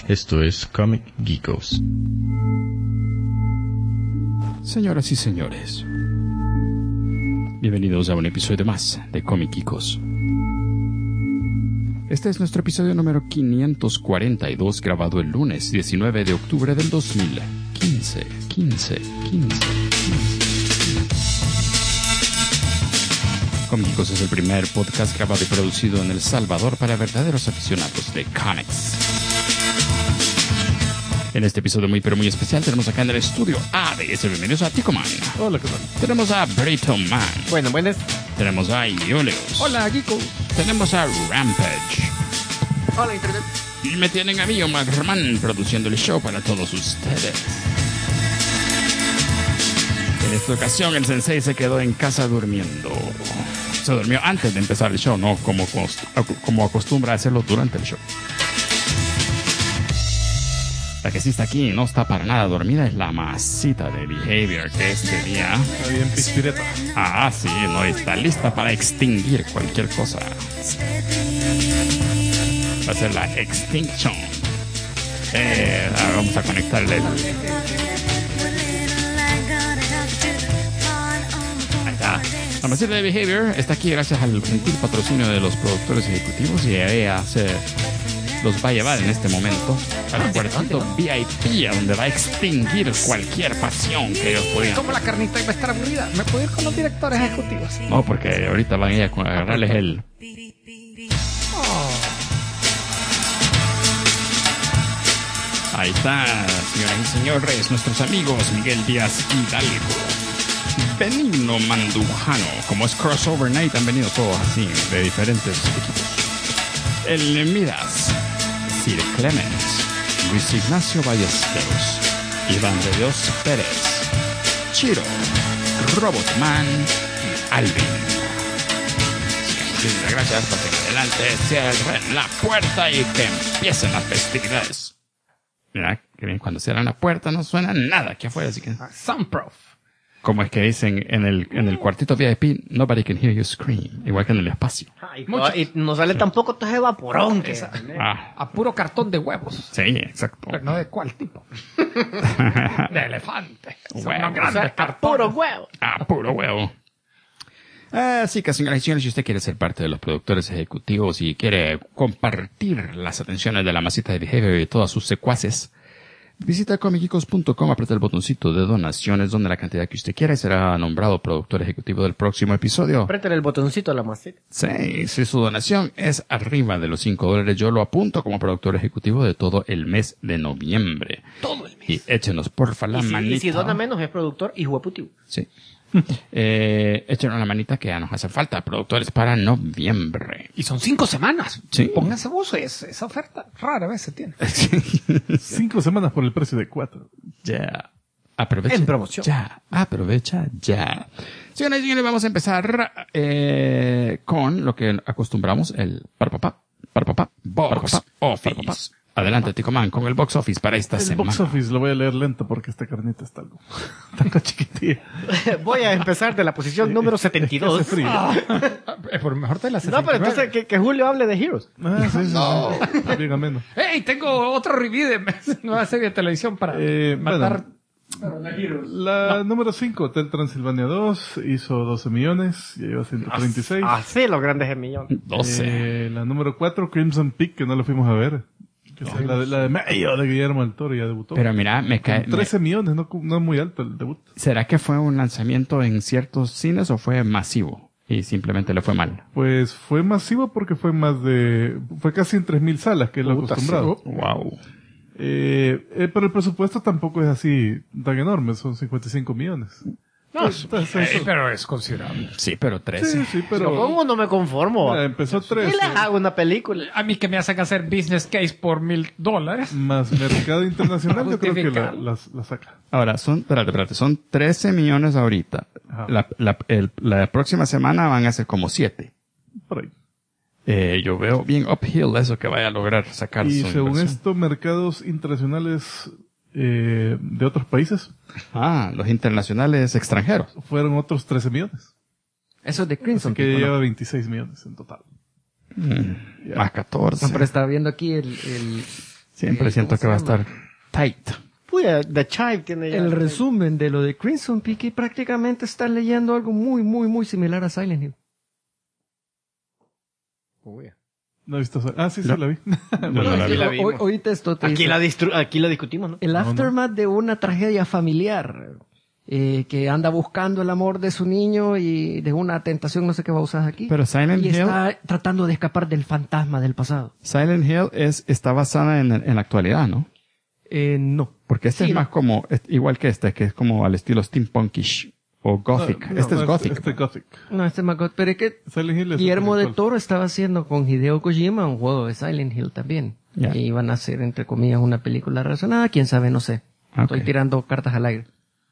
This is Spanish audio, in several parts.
Esto es Comic Geekos. Señoras y señores, bienvenidos a un episodio más de Comic Geekos. Este es nuestro episodio número 542, grabado el lunes 19 de octubre del 2015. Comic Geekos es el primer podcast grabado y producido en El Salvador para verdaderos aficionados de cómics. En este episodio muy pero muy especial tenemos acá en el estudio a bienvenidos a Ticoman. Hola, ¿qué tal? Tenemos a Brito Man. Buenas. Tenemos a Julius. Hola, Geeko. Tenemos a Rampage. Hola, Internet. Y me tienen a mí, Omar Germán, produciendo el show para todos ustedes. En esta ocasión el sensei se quedó en casa durmiendo. Se durmió antes de empezar el show, no como acostumbra hacerlo durante el show. La que sí está aquí y no está para nada dormida es la masita de Behavior, que este día... Está bien pispireta. Ah, sí, no está lista para extinguir cualquier cosa. Va a ser la Extinction. Vamos a conectarle el... Ahí está. La masita de Behavior está aquí gracias al gentil patrocinio de los productores ejecutivos y ella los va a llevar en este momento al cuartito VIP, a donde va a extinguir cualquier pasión que ellos pudieran. Como la carnita iba a estar aburrida, ¿me puedo ir con los directores ejecutivos? No, porque ahorita van ella a agarrarles el... Ahí está, señoras y señores, nuestros amigos Miguel Díaz Hidalgo, Benigno Mandujano, como es Crossover Night, han venido todos así, de diferentes equipos. El Midas, Sir Clemens, Luis Ignacio Ballesteros, Iván de Dios Pérez, Chiro, Robotman y Alvin. Muchísimas gracias, pasen adelante, cierren la puerta y que empiecen las festividades. Mira, que bien, cuando cierran la puerta no suena nada aquí afuera, así que... Soundproof. Como es que dicen en el cuartito VIP, nobody can hear you scream, igual que en el espacio. Y no sale tampoco todo ese vaporón que A puro cartón de huevos. Sí, exacto. Pero no de cuál tipo. De elefante. Son Huevos. unos grandes a cartones. puro huevo. Puro huevo. Así que, señoras y señores, si usted quiere ser parte de los productores ejecutivos y quiere compartir las atenciones de la masita de Behavior y todas sus secuaces, visita comicgeekos.com, aprieta el botoncito de donaciones donde la cantidad que usted quiera y será nombrado productor ejecutivo del próximo episodio. Apriétale el botoncito a la masita. Sí, si su donación es arriba de los $5, yo lo apunto como productor ejecutivo de todo el mes de noviembre. Todo el mes. Y échenos porfa la manita. Y si dona menos es productor y hueputivo. Sí. Échenos la manita que ya nos hace falta, productores para noviembre. Y son 5 semanas. Sí. Pónganse vos, esa oferta rara vez se tiene. 5 semanas por el precio de 4. Ya. Aprovecha. En promoción. Ya. Aprovecha ya. Señoras y señores, vamos a empezar con lo que acostumbramos, el Box Office. Adelante, Ticoman, con el Box Office para esta El semana. box office lo voy a leer lento porque esta carnita está algo tan chiquitilla. Voy a empezar de la posición número 72. Hace frío. Por mejor de las No, pero entonces que Julio hable de Heroes. Sí. Bien ameno. ¡Ey! Tengo otro review de nueva serie de televisión para matar... La número 5, Hotel Transilvania 2, hizo 12 millones, ya lleva 136. Así los grandes millones. 12. La número 4, Crimson Peak, que no lo fuimos a ver. Que es la de medio de Guillermo del Toro, ya debutó. Pero mira, me cae... 13 millones, no es muy alto el debut. ¿Será que fue un lanzamiento en ciertos cines o fue masivo? Y simplemente le fue mal. Pues fue masivo porque fue casi en 3.000 salas, que es lo acostumbrado. Wow. Pero el presupuesto tampoco es así tan enorme, son 55 millones. No, pero es considerable. Sí, pero 13. Sí, pero... ¿Cómo no me conformo? Empezó Y 13. les hago una película. A mí que me hacen hacer business case por $1,000. Más mercado internacional, yo creo que Justificar. la saca. Ahora, espérate, son 13 millones ahorita. Ajá. La próxima semana van a ser como 7. Por ahí. Yo veo bien uphill eso que vaya a lograr sacar Y su según inversión. esto, mercados internacionales de otros países Los internacionales extranjeros. fueron otros 13 millones. Eso es de Así Crimson. que Peak, ¿no? lleva 26 millones en total. Más 14. No, pero estaba viendo aquí el Siempre siento que va a estar tight. Puya, The Chive tiene ya... El resumen de lo de Crimson Peak y prácticamente estás leyendo algo muy, muy, muy similar a Silent Hill. No he visto. Sí, la vi. la vimos. Oíste esto. Aquí la discutimos, ¿no? El aftermath de una tragedia familiar que anda buscando el amor de su niño y de una tentación, no sé qué va a usar aquí. Pero Silent y Hill... está tratando de escapar del fantasma del pasado. Silent Hill está basada en la actualidad, ¿no? No. Porque este es más como, igual que este, que es como al estilo steampunkish o gothic. No, este es gothic. Este es gothic. No, este es más gothic. Pero es que Silent Hill es Guillermo del espiritual. Toro estaba haciendo con Hideo Kojima un juego de Silent Hill también. Ya. Y iban a hacer, entre comillas, una película relacionada. Quién sabe, no sé. Estoy tirando cartas al aire.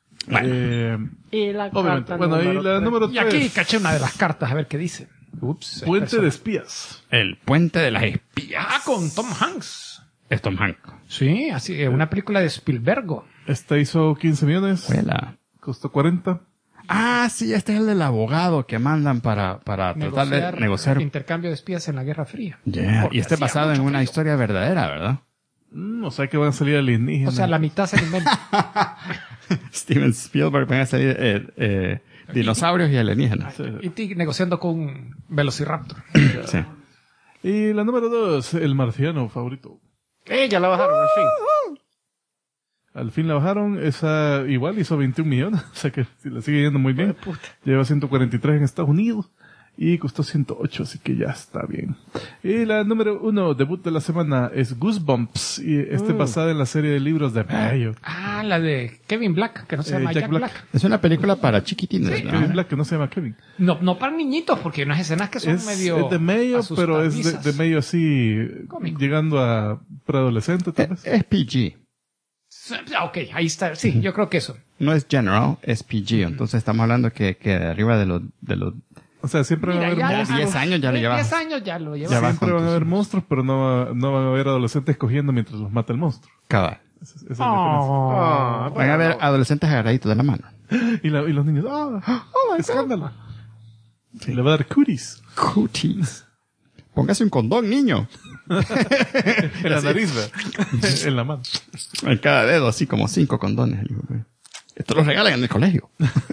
Y la Obviamente. carta Bueno, y número la tres. número Y aquí 3. caché una de las cartas, a ver qué dice. Ups. Puente de espías. El puente de las espías. Con Tom Hanks. Es Tom Hanks. Sí, así, una película de Spielberg. Esta hizo 15 millones. Huela. Costó 40. Sí, este es el del abogado que mandan para tratar de negociar. Intercambio de espías en la Guerra Fría. Yeah. Porque Y este es hacía basado en mucho una frío. historia verdadera, ¿verdad? O sea que van a salir alienígenas. O sea, la mitad se inventa. Steven Spielberg van a salir dinosaurios y alienígenas. Y ti negociando con un Velociraptor. Sí. Y la número 2, el marciano favorito. Ya la bajaron, al fin. Al fin la bajaron. Esa igual hizo 21 millones. O sea que si la sigue yendo muy bien. Lleva 143 en Estados Unidos. Y costó 108, así que ya está bien. Y la número 1, debut de la semana, es Goosebumps. Y es basada en la serie de libros de Mayo. La de Kevin Black, que no se llama Jack Jack Black. Black. Es una película para chiquitines, ¿no? Kevin Black, que no se llama Kevin. No para niñitos, porque hay unas escenas que son medio... Es de Mayo, pero es asustadizas. de Mayo así, Cómico. llegando a preadolescente, tal vez. Es PG. Ok, ahí está. Sí, yo creo que eso. No es general, es PG. Entonces estamos hablando que arriba de los O sea, siempre van a haber ya, monstruos. 10 años ya lo llevas. 10 años ya lo llevas. Ya va. Siempre con van a tus- haber monstruos, pero no van a haber adolescentes cogiendo mientras los mata el monstruo. Cabal. Esa es la diferencia. Van a haber adolescentes agarraditos de la mano. Y los niños, escándalo. Y le va a dar cuties. Cuties. Póngase un condón, niño. En la nariz, ¿verdad? En la mano. En cada dedo, así como 5 condones. Esto lo regalan en el colegio.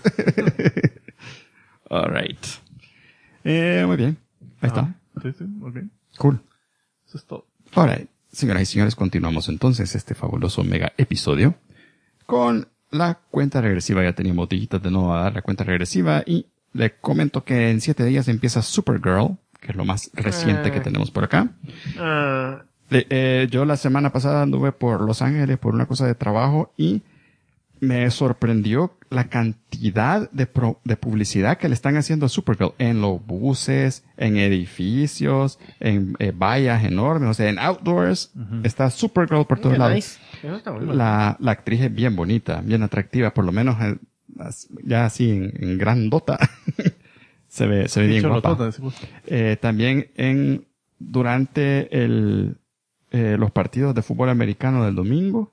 All right. Muy bien. Ahí está. Sí, ok. Cool. Eso es todo. All right. Señoras y señores, continuamos entonces este fabuloso mega episodio con la cuenta regresiva. Ya teníamos botellitas de nuevo a dar la cuenta regresiva y le comento que en 7 días empieza Supergirl, que es lo más reciente que tenemos por acá. Yo la semana pasada anduve por Los Ángeles por una cosa de trabajo y me sorprendió la cantidad de publicidad que le están haciendo a Supergirl en los buses, en edificios, en vallas enormes, o sea, en outdoors. Está Supergirl por todos lados. Nice. Eso está bueno. La actriz es bien bonita, bien atractiva, por lo menos ya así en grandota. se ve bien guapa. Charlotota, decimos. También durante los partidos de fútbol americano del domingo,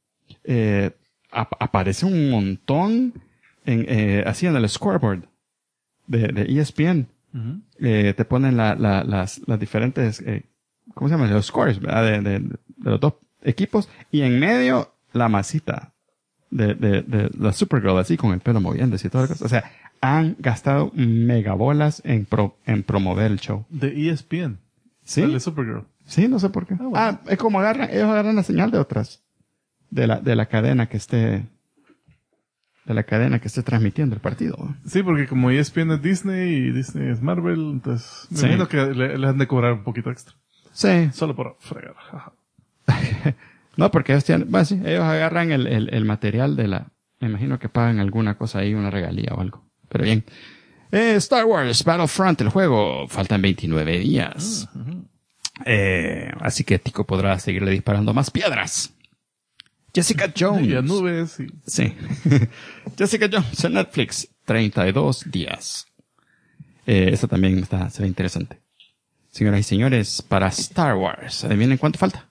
aparece un montón así en el scoreboard de ESPN. Te ponen las diferentes, ¿cómo se llama? Los scores, ¿verdad? De los dos equipos. Y en medio, la masita de la Supergirl, así con el pelo moviéndose y todas las cosas. O sea, han gastado megabolas en promover el show. De ESPN. ¿Sí? Sale Supergirl. Sí, no sé por qué. Bueno. Es como ellos agarran la señal de otras. De la cadena que esté transmitiendo el partido. ¿No? Sí, porque como ESPN es Disney y Disney es Marvel, entonces me Sí. imagino que le han de cobrar un poquito extra. Sí. Solo por fregar. Ajá. No, porque ellos tienen, bueno, sí, ellos agarran el material me imagino que pagan alguna cosa ahí, una regalía o algo. Pero bien. Star Wars Battlefront, el juego, faltan 29 días. Así que Tico podrá seguirle disparando más piedras. Jessica Jones. Y a nubes y... Sí. Jessica Jones en Netflix, 32 días. Eso también se ve interesante. Señoras y señores, para Star Wars, ¿adivinen cuánto falta?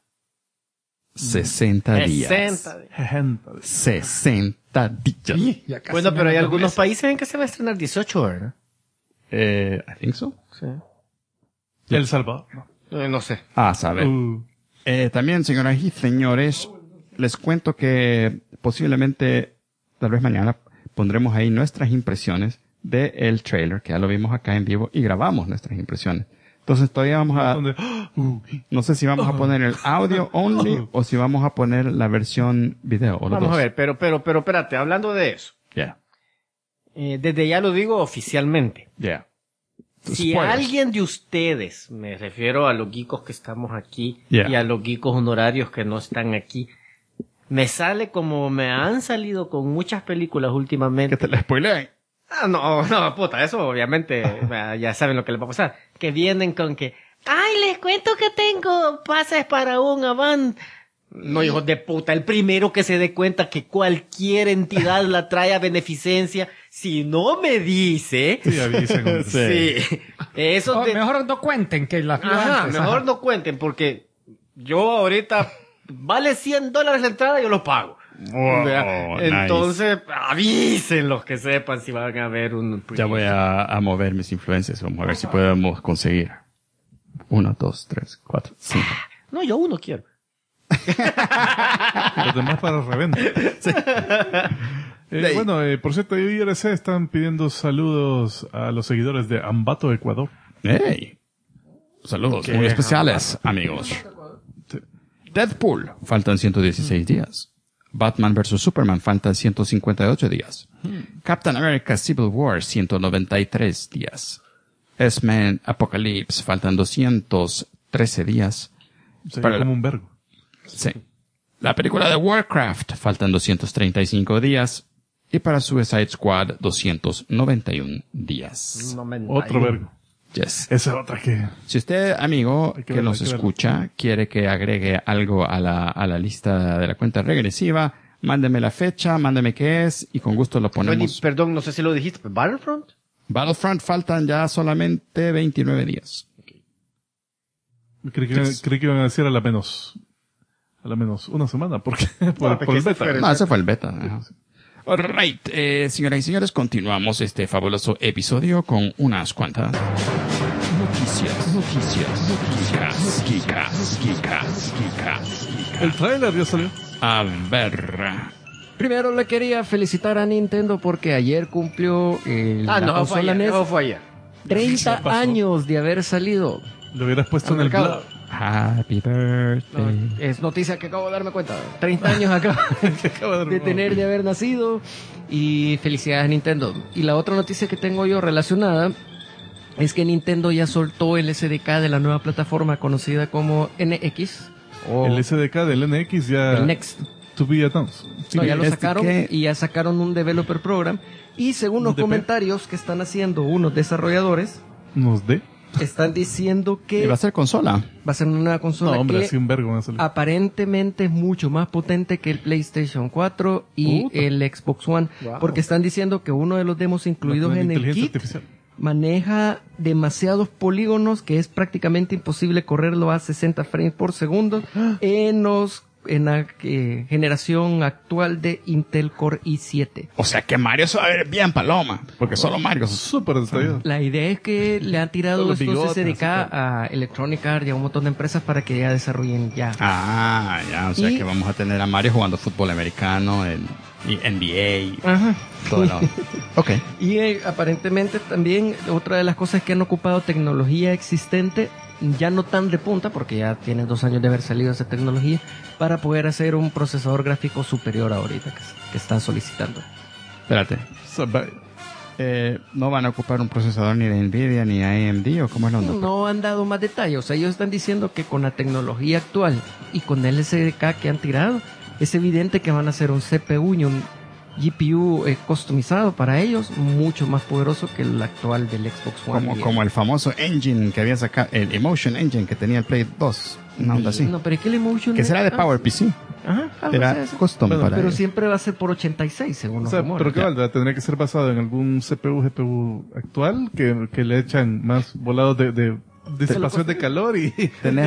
60 días. 60 días. Ya casi Bueno, pero hay menos de un algunos mes. países en que se va a estrenar 18, ¿verdad? I think so. Sí. El Salvador. No. No sé. Ah, sabe. También, señoras y señores, les cuento que posiblemente, tal vez mañana, pondremos ahí nuestras impresiones del trailer, que ya lo vimos acá en vivo y grabamos nuestras impresiones. Entonces todavía vamos a... No sé si vamos a poner el audio only o si vamos a poner la versión video. O los Vamos dos. a ver, pero espérate, hablando de eso. Yeah. Desde ya lo digo oficialmente. Yeah. Si Spoilers. alguien de ustedes, me refiero a los geekos que estamos aquí Yeah. y a los geekos honorarios que no están aquí, me sale como me han salido con muchas películas últimamente. Que te la spoileen. Ah, no, puta, eso obviamente ya saben lo que les va a pasar. Que vienen con que, ay, les cuento que tengo pases para un Avant. No, hijos de puta, el primero que se dé cuenta que cualquier entidad la trae a beneficencia, si no me dice... Sí, avisen. hombre. Sí. Eso Oh, de... mejor no cuenten que la Ajá, antes, mejor ajá. no cuenten, porque yo ahorita vale $100 la entrada, yo lo pago. Wow, Entonces, avisen los que sepan si van a ver un... Ya voy a mover mis influencias. Vamos a ver si podemos conseguir. 1, 2, 3, 4, 5. No, yo uno quiero. Los demás para reventa. Bueno, por cierto, IRC están pidiendo saludos a los seguidores de Ambato, Ecuador. ¡Hey! Saludos muy especiales, amigos. Deadpool, faltan 116 días. Batman vs. Superman, faltan 158 días. Captain America Civil War, 193 días. X-Men Apocalypse, faltan 213 días. Sería Para como un vergo. Sí. La película de Warcraft, faltan 235 días. Y para Suicide Squad, 291 días. Otro vergo. Yes. Esa es otra que... Si usted, amigo, Hay que que verlo, nos hay que verlo. escucha, quiere que agregue algo a la lista de la cuenta regresiva, mándeme la fecha, mándeme qué es, y con gusto lo ponemos. Perdón, no sé si lo dijiste, pero Battlefront. Battlefront faltan ya solamente 29 días. Creí que iban a decir a la menos una semana, porque por el beta. No, ese fue el beta. Ajá. Alright, señoras y señores, continuamos este fabuloso episodio con unas cuantas noticias. El trailer ya salió. A ver. Primero le quería felicitar a Nintendo porque ayer cumplió la consola NES fue ayer. 30 pasó? años de haber salido. Lo hubieras puesto en el mercado. blog. Happy birthday. Es noticia que acabo de darme cuenta. 30 años acabo de tener de haber nacido. Y felicidades a Nintendo. Y la otra noticia que tengo yo relacionada es que Nintendo ya soltó el SDK de la nueva plataforma conocida como NX. O El SDK del NX ya... el Next. To be announced. No, ya lo este sacaron que- y ya sacaron un developer program. Y según los ¿UDP? comentarios que están haciendo unos desarrolladores, Nos dé. están diciendo ¿Y que va a ser consola? va a ser una nueva No, consola hombre, que así un vergo van a salir. aparentemente es mucho más potente que el PlayStation 4 y Puta. el Xbox One. Porque están diciendo que uno de los demos incluidos Con en el inteligencia kit artificial. maneja demasiados polígonos que es prácticamente imposible correrlo a 60 frames por segundo en la generación actual de Intel Core i7. O sea que Mario se va a ver bien paloma, porque solo Mario. Súper detallado. La idea es que le han tirado Con los estos bigotes, SDK así, a Electronic Arts y a un montón de empresas para que ya desarrollen ya. Ah, ya, o sea Y- que vamos a tener a Mario jugando fútbol americano, y NBA, Ajá. todo lo... Ok. Y aparentemente también otra de las cosas que han ocupado tecnología existente, ya no tan de punta, porque ya tiene 2 años de haber salido esa tecnología, para poder hacer un procesador gráfico superior ahorita que están solicitando. Espérate. Sabai. ¿No van a ocupar un procesador ni de Nvidia ni AMD o cómo es la onda? No han dado más detalles, o sea, ellos están diciendo que con la tecnología actual y con el SDK que han tirado, es evidente que van a hacer un CPU y un GPU customizado para ellos, mucho más poderoso que el actual del Xbox One. Como el famoso engine que había sacado, el Emotion Engine que tenía el Play 2, una onda así. No, pero es que el Emotion... Que será de PowerPC. Ajá, algo Era así es. custom Bueno, para Pero ellos. siempre va a ser por 86, según O los sea, rumores. pero qué valdrá, tendría que ser basado en algún CPU, GPU actual que le echan más volados de disipación de calor y...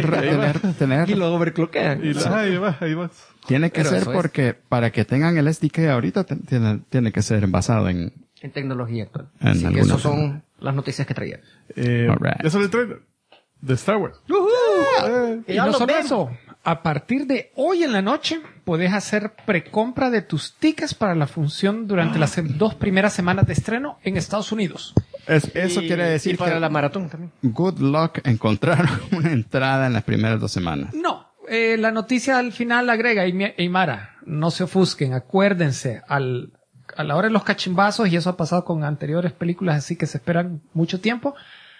Y lo overclockean. y ahí va. Tiene que Pero ser eso es. porque para que tengan el SDK ahorita tiene que ser basado en... En tecnología actual. En Así que alguna esas son las noticias que traía. Alright. Ya salió el trailer de Star Wars. Y no solo eso, a partir de hoy en la noche, podés hacer precompra de tus tickets para la función durante las 2 primeras semanas de estreno en Estados Unidos. Eso quiere decir y para que la maratón también. good luck encontrar una entrada en las primeras 2 semanas. No, la noticia al final agrega, Eymara, no se ofusquen, acuérdense, a la hora de los cachimbazos, y eso ha pasado con anteriores películas así que se esperan mucho tiempo,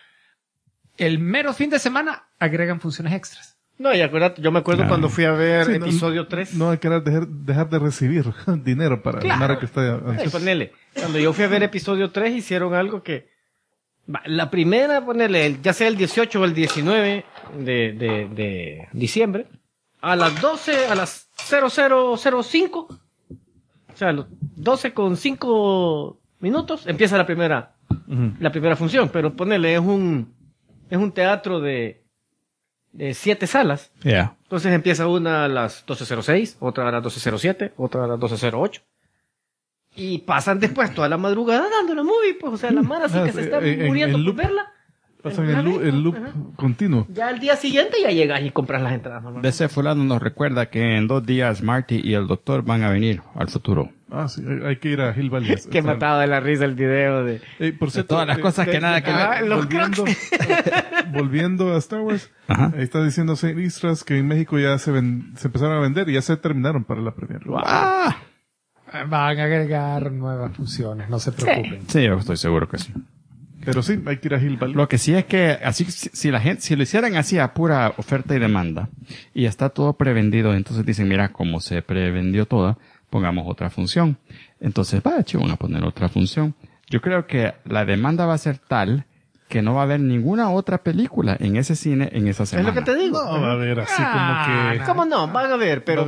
el mero fin de semana agregan funciones extras. No, y acuérdate, yo me acuerdo cuando fui a ver episodio 3. No hay que dejar de recibir dinero para la Mara que está... Ponele, cuando yo fui a ver episodio 3 hicieron algo que... La primera, ponele, ya sea el 18 o el 19 de diciembre, a las 12, a las 0005, o sea, los 12:05 minutos, empieza la primera función, pero ponele, es un teatro de 7 salas. Yeah. Entonces empieza una a las 12:06, otra a las 12:07, otra a las 12:08. Y pasan después toda la madrugada dando la movie, pues, o sea, la mara sí que se está muriendo por verla. Pasan el loop continuo. Ya al día siguiente ya llegas y compras las entradas. ¿No? De ese fulano nos recuerda que en 2 días Marty y el doctor van a venir al futuro. Ah, sí, hay que ir a Hill Valley. Qué matado de la risa el video de... Por cierto, Todas las cosas que nada que ver. Volviendo a Star Wars, Ajá. ahí está diciendo Saint Istras que en México ya se empezaron a vender y ya se terminaron para la premier. ¡Ah! Van a agregar nuevas funciones, no se preocupen. Sí, yo estoy seguro que sí. Pero sí, hay que ir a Hill Valley. Lo que sí es que así si lo hicieran así a pura oferta y demanda y está todo prevendido, entonces dicen, mira, como se prevendió toda, pongamos otra función. Entonces, van a poner otra función. Yo creo que la demanda va a ser tal que no va a haber ninguna otra película en ese cine en esa semana. Es lo que te digo. No, va a haber así como que... ¿Cómo no? Van a ver, pero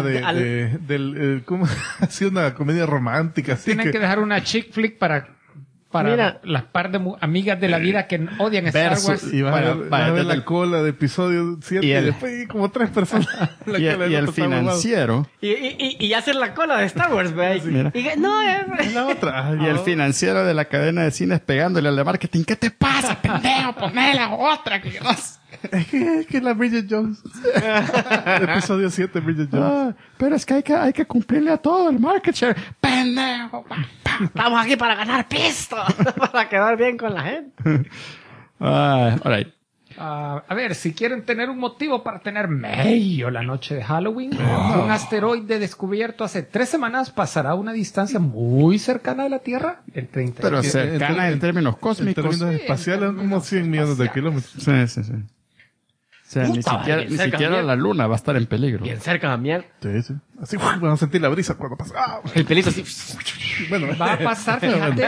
¿cómo? Así una comedia romántica. Así Tienen que dejar una chick flick para Mira, las par de amigas de la vida que odian Star Wars. Y vas a ver la cola de episodio 7 y después como 3 personas. y el financiero. Y hacen la cola de Star Wars, ¿ves? Mira. Y no, La otra. Y el financiero de la cadena de cines pegándole al de marketing. ¿Qué te pasa, pendejo? Poné la otra. Que no... Es que la Bridget Jones. Episodio 7, Bridget Jones. Pero es que hay que cumplirle a todo el market share. Pendejo. estamos aquí para ganar pisto. Para quedar bien con la gente. All right. A ver, si quieren tener un motivo para tener medio la noche de Halloween, un asteroide descubierto hace 3 semanas pasará a una distancia muy cercana de la Tierra, el 30. Pero cercana en términos cósmicos. En términos espaciales, como 100 millones de kilómetros. Sí. O sea, ni siquiera la luna va a estar en peligro. Bien cerca también. Sí. Así van a sentir la brisa cuando pasa. El pelito así. Bueno, Va a pasar, fíjate.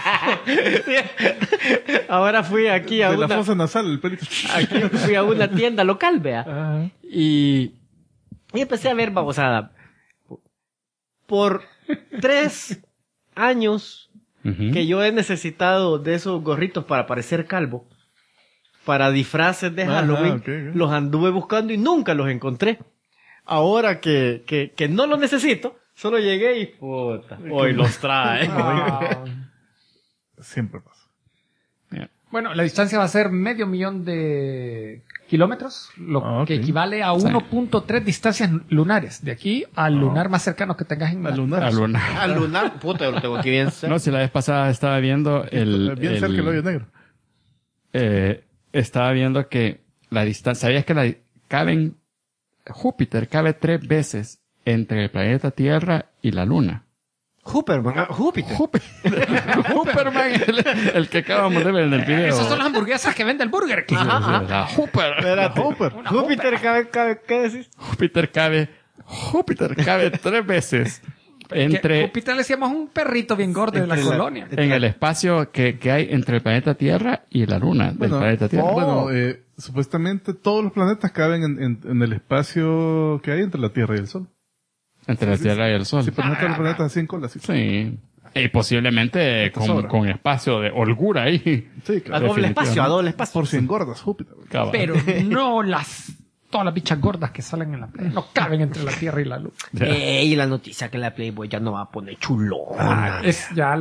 Ahora fui aquí a de la una... fosa nasal, el pelito. Aquí fui a una tienda local, vea. Ajá. Y empecé a ver babosada. Por 3 años que yo he necesitado de esos gorritos para parecer calvo, para disfraces de Halloween, okay. los anduve buscando y nunca los encontré. Ahora que no los necesito, solo llegué y puta, hoy los trae. Siempre pasa. Bueno, la distancia va a ser 500,000 de kilómetros, lo que equivale a 1.3 distancias lunares. De aquí al lunar más cercano que tengas en Al lunar. Al lunar, puta, yo lo tengo aquí bien cerca. No, si la vez pasada estaba viendo Bien cerca el hoyo negro. Estaba viendo que la distancia, ¿sabías que Júpiter cabe 3 veces entre el planeta Tierra y la Luna? Júpiter. Júpiterman, el que acabamos de ver en el video. Esas son las hamburguesas que vende el Burger King. La Júpiter cabe, ¿qué decís? Júpiter cabe 3 veces entre Júpiter le decíamos un perrito bien gordo de la colonia. en el espacio que hay entre el planeta Tierra y la Luna del planeta Tierra. Bueno, supuestamente todos los planetas caben en el espacio que hay entre la Tierra y el Sol. Entre la Tierra y el Sol. Sí, pero no todos los planetas así en cola. Sí. Y posiblemente con espacio de holgura ahí. Sí, claro. A doble espacio. Por si engordas, Júpiter. Cabal. Pero no todas las bichas gordas que salen en la playa. No caben entre la Tierra y la Luna. Y la noticia que la Playboy ya no va a poner chulona. Es ya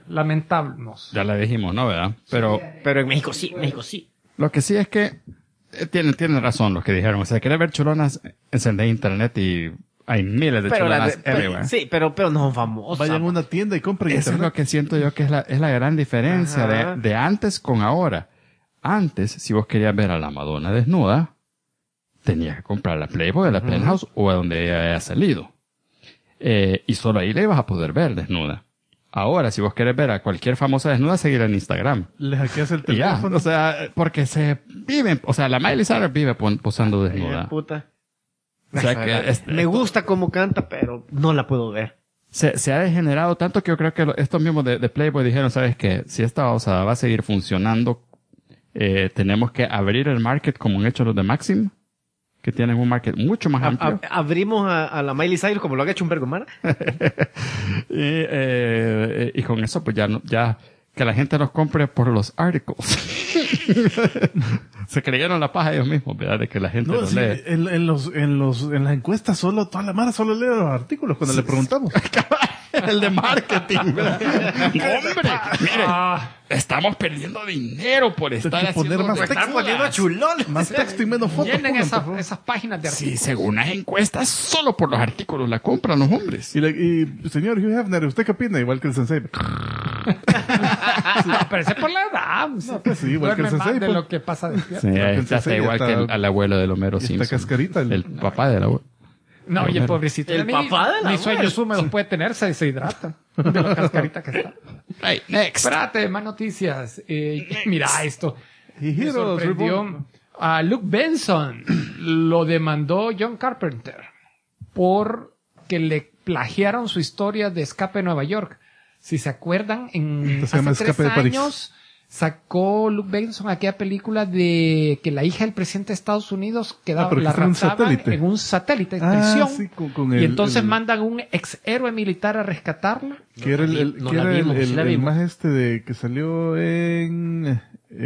lamentable. Ya la dijimos, ¿no? ¿Verdad? Pero Pero en México sí. lo que sí es que tienen razón los que dijeron. O sea, querés ver chulonas, encendés internet y hay miles de chulonas everywhere. Sí, pero no son famosas. Vayan a una tienda y compren Eso es internet. lo que siento yo que es la gran diferencia Ajá. de antes con ahora. Antes, si vos querías ver a la Madonna desnuda, tenías que comprar la Playboy, la Penthouse o a donde ella haya salido. Y solo ahí la ibas a poder ver desnuda. Ahora, si vos querés ver a cualquier famosa desnuda, seguirla en Instagram. Les hackeas el Y ya, teléfono. o sea, porque se viven, o sea, la Miley Cyrus vive posando desnuda. Puta. O sea, que Me gusta cómo canta, pero no la puedo ver. se ha degenerado tanto que yo creo que estos mismos de Playboy dijeron, ¿sabes qué? Si esta babosada va a seguir funcionando, tenemos que abrir el market como han hecho los de Maxim, que tienen un market mucho más amplio. Abrimos a la Miley Cyrus como lo ha hecho un Bergomara. Y con eso, pues ya que la gente los compre por los articles. Se creyeron la paja ellos mismos, ¿verdad? De que la gente No, los sí, lee. en las encuestas toda la mara solo lee los artículos cuando le preguntamos. El de marketing, ¿verdad? ¡No, hombre! Miren, estamos perdiendo dinero por estar que poner haciendo más recuerdas. texto. poniendo chulón. Más texto y menos fotos. Llenen pongan, por favor. esas páginas de Sí, artículos. según las encuestas, solo por los artículos la compran los hombres. Y señor Hugh Hefner, ¿usted qué opina? Igual que el sensei. No, pero ese es por la edad. No, pues sí, igual que el Duerme más sensei, de pues. lo que pasa despierto. Sí, Entonces, está sí, igual está- que al abuelo del Homero y está Simpson. cascarita El papá del abuelo. No, y el pobrecito. El Ni- papá de la Ni mujer. sueños húmedos puede tener, se hidrata. De la cascarita que está. Right, next. Espérate, más noticias. Mira esto. Y Me Heroes sorprendió Reborn. a Luke Benson. Lo demandó John Carpenter por que le plagiaron su historia de Escape de Nueva York. Si se acuerdan, Esto se llama hace 3 Escape de París. años sacó Luke Benson aquella película de que la hija del presidente de Estados Unidos quedaba, pero que la está en un raptaban satélite. en un satélite en Ah, prisión. sí, con Y el- entonces el- mandan un ex héroe militar a rescatarla. Que era el No que la era vimos, sí la el vimos. más de que salió en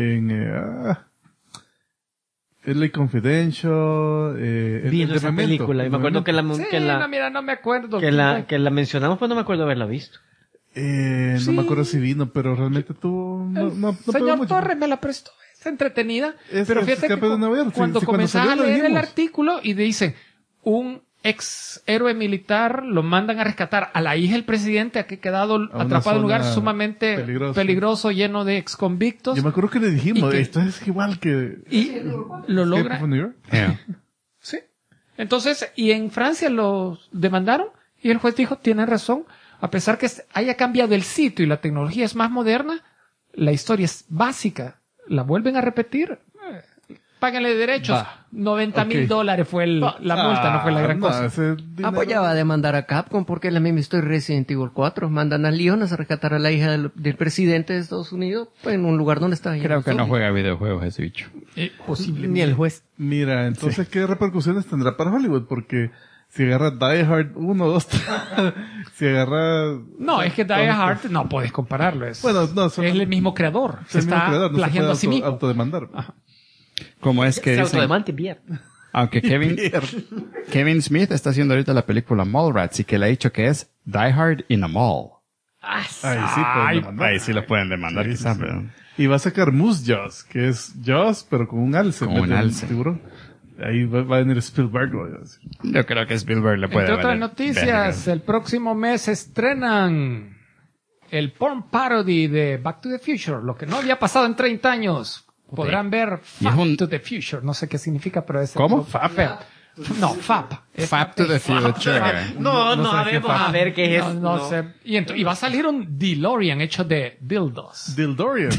LA Confidential, Viendo esa película. Y me acuerdo que Sí, no, mira, no me acuerdo. que la mencionamos, pues no me acuerdo haberla visto. no Sí. me acuerdo si vino, pero realmente tuvo no pegó Señor mucho. Torres me la prestó. Es entretenida. Es pero el fíjate que Escape de Nueva York. Sí, cuando sí, cuando comenzás a salió lo leer el dijimos. artículo y dicen un ex héroe militar lo mandan a rescatar a la hija del presidente que ha quedado una atrapado en un lugar zona sumamente peligrosa. peligroso, lleno de ex convictos. Yo me acuerdo que le dijimos, ¿Y qué? esto es igual que Y lo Escape logra. from New York. Yeah. Sí. Entonces, y en Francia los demandaron y el juez dijo, tiene razón, a pesar que haya cambiado el sitio y la tecnología es más moderna, la historia es básica. La vuelven a repetir. Páguenle derechos. Va. $90,000 fue la multa, no fue la gran no, cosa. ese dinero- pues ya va a demandar a Capcom porque es la misma historia de Resident Evil 4. Mandan a Leonas a rescatar a la hija del presidente de Estados Unidos pues, en un lugar donde está. Creo que no juega videojuegos ese bicho. Posible. Ni el juez. Mira, entonces, ¿qué repercusiones tendrá para Hollywood? Porque si agarra Die Hard 1, 2, 3, si agarra... No, es que Die Hard no puedes compararlo. Es, Bueno, no, son- es el mismo creador. Se es el mismo está creador, no se plagiando puede a sí mismo. autodemandar. Como es que Se dicen, autodemante bien. aunque Kevin Smith está haciendo ahorita la película Mallrats y que le ha dicho que es Die Hard in a Mall. Ahí sí pueden demandar. Ahí sí lo pueden demandar, quizás, pero... Y va a sacar Moose Jaws, que es Jaws, pero con un alce. Con en vez un de alce. tiburón. Ahí va a venir Spielberg. voy a decir. Yo creo que Spielberg le puede Entre otras valer noticias, verga. el próximo mes estrenan el porn parody de Back to the Future, lo que no había pasado en 30 años. Podrán ver Y es Fap un- to the Future, no sé qué significa, pero es... ¿Cómo? Fap. No, Fap. Fap to the Future. No, no sé qué vamos a ver qué es. No sé. Y va a salir un DeLorean hecho de dildos. Dildorian.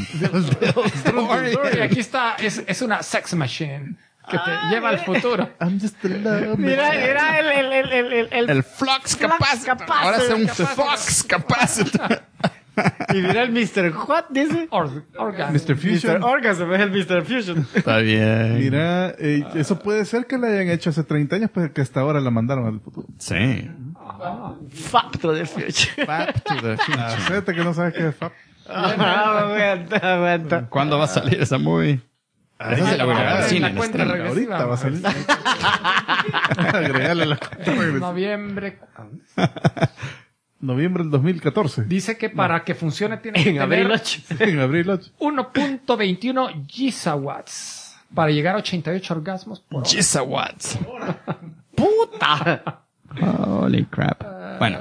Y aquí está, es una sex machine que te lleva al futuro. I'm just a love Mira El Flux Capacitor. Ahora es un Flux Capacitor. y mira el Mr. What, dice. Organ. Mr. Mr. Fusion. Orgasm es el Mr. Fusion. Está bien. Mira, eso puede ser que la hayan hecho hace 30 años, pero que hasta ahora la mandaron al futuro. Sí. Fap to the Future. Fap to the Future. Acepta que no sabes qué es FAP. Aguanta. ¿Cuándo va a salir esa movie? Esa se la voy a ver al cine. La en cuenta estreno. regresiva. Ahorita va a salir. Agregarle la Noviembre. Noviembre del 2014. Dice que para que funcione tiene que En abril tener 8. En abril 8. 1.21 gigawatts. para llegar a 88 orgasmos por hora. Gisawatts. ¡Puta! Holy crap. Bueno,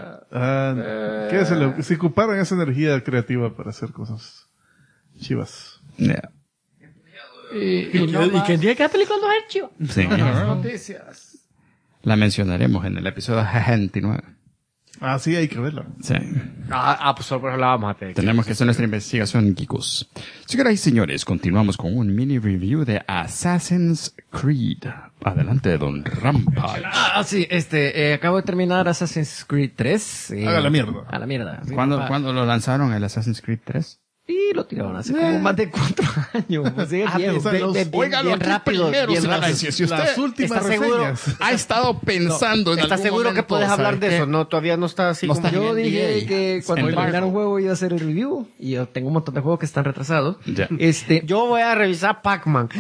Si ocuparan esa energía creativa para hacer cosas chivas. yeah. Y no más quién tiene que dar películas no es chivo? Sí. noticias. La mencionaremos en el episodio 29. Ah, sí, hay que verla. Sí. Pues solo por eso la vamos a tener. Tenemos que hacer nuestra investigación, Geekos. Señoras y señores, continuamos con un mini review de Assassin's Creed. Adelante, don Rampage. Sí, acabo de terminar Assassin's Creed 3. Haga la mierda. A la mierda. Sí, ¿Cuándo lo lanzaron el Assassin's Creed 3? Y lo tiraron hace como más de 4 años. Pues sigue viejo. Óigalo aquí primero, bien señora. rápido. Si usted Las últimas ¿está seguro? reseñas. ha estado pensando en ¿Estás algún seguro que momento, puedes hablar ¿sabe de qué? eso? No, todavía no está así No como... está Yo en dije NDA. que cuando Embargo. terminara un juego iba a hacer el review. Y yo tengo un montón de juegos que están retrasados. Ya. Yo voy a revisar Pac-Man.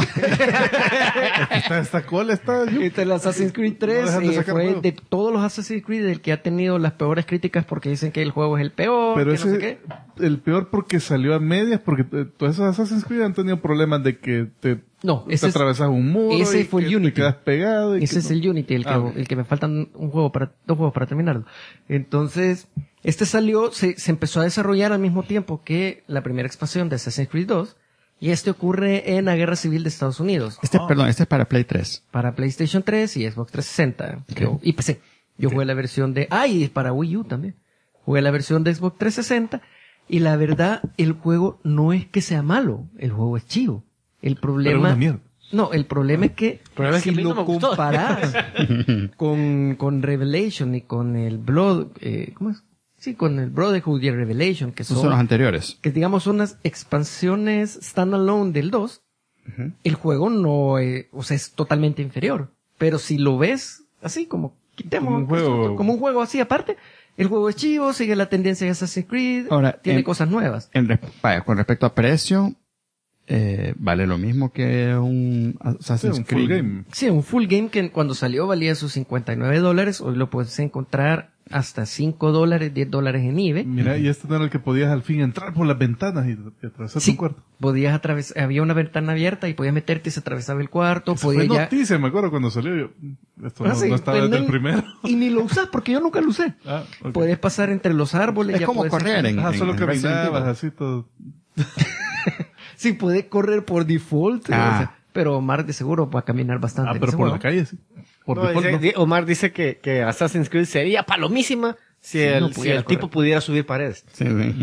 Esta cola está... El Assassin's Creed 3 dejan de sacar fue juegos. de todos los Assassin's Creed el que ha tenido las peores críticas porque dicen que el juego es el peor. Pero que ese, no sé qué. el peor porque salió a medias, porque todos esos Assassin's Creed han tenido problemas de que te Ese es- atravesas un muro ese y fue el que Unity. te quedas pegado. Y Ese que es no. el Unity, el que me faltan dos juegos para terminarlo. Entonces, salió, se empezó a desarrollar al mismo tiempo que la primera expansión de Assassin's Creed 2, y ocurre en la Guerra Civil de Estados Unidos, Perdón, este es para Play 3. para PlayStation 3 y Xbox 360. Ok. Y PC. Yo jugué la versión de... y para Wii U también. Jugué la versión de Xbox 360, y la verdad, el juego no es que sea malo, el juego es chivo. El Pero problema... una mierda. No, el problema es que problema es que si a mí no lo me gustó. comparas con Revelation y con el Blood, ¿cómo es? Sí, con el Brotherhood y el Revelation, que Esos son los son, anteriores. que digamos son unas expansiones standalone del 2, el juego no, o sea, es totalmente inferior. Pero si lo ves así, como quitemos, Como un juego- como un juego así aparte, el juego es chivo, sigue la tendencia de Assassin's Creed, Ahora, tiene en- cosas nuevas. Vaya, con respecto a precio, vale lo mismo que un Sí, Assassin's un full Creed. game. Sí, un full game que cuando salió valía sus $59, hoy lo puedes encontrar hasta $5, $10 en eBay. Mira, y este no era el que podías al fin entrar por las ventanas y atravesar Sí, tu cuarto. podías atravesar, había una ventana abierta y podías meterte y se atravesaba el cuarto, Eso fue podías ya... noticia, me acuerdo cuando salió yo. Esto no, Ah, sí, no estaba pues desde no- el primero. Y ni lo usas porque yo nunca lo usé. Ah, ok. Puedes pasar entre los árboles. Es ya como puedes- correr en, Solo en Resident caminabas Evil. así todo. Sí, puedes correr por default. Ah. o sea, pero Omar de seguro va a caminar bastante. Ah, en pero ese por juego. la calle, sí. Por No, default, no. Omar dice que Assassin's Creed sería palomísima si no el pudiera tipo correr. pudiera subir paredes. Sí, sí.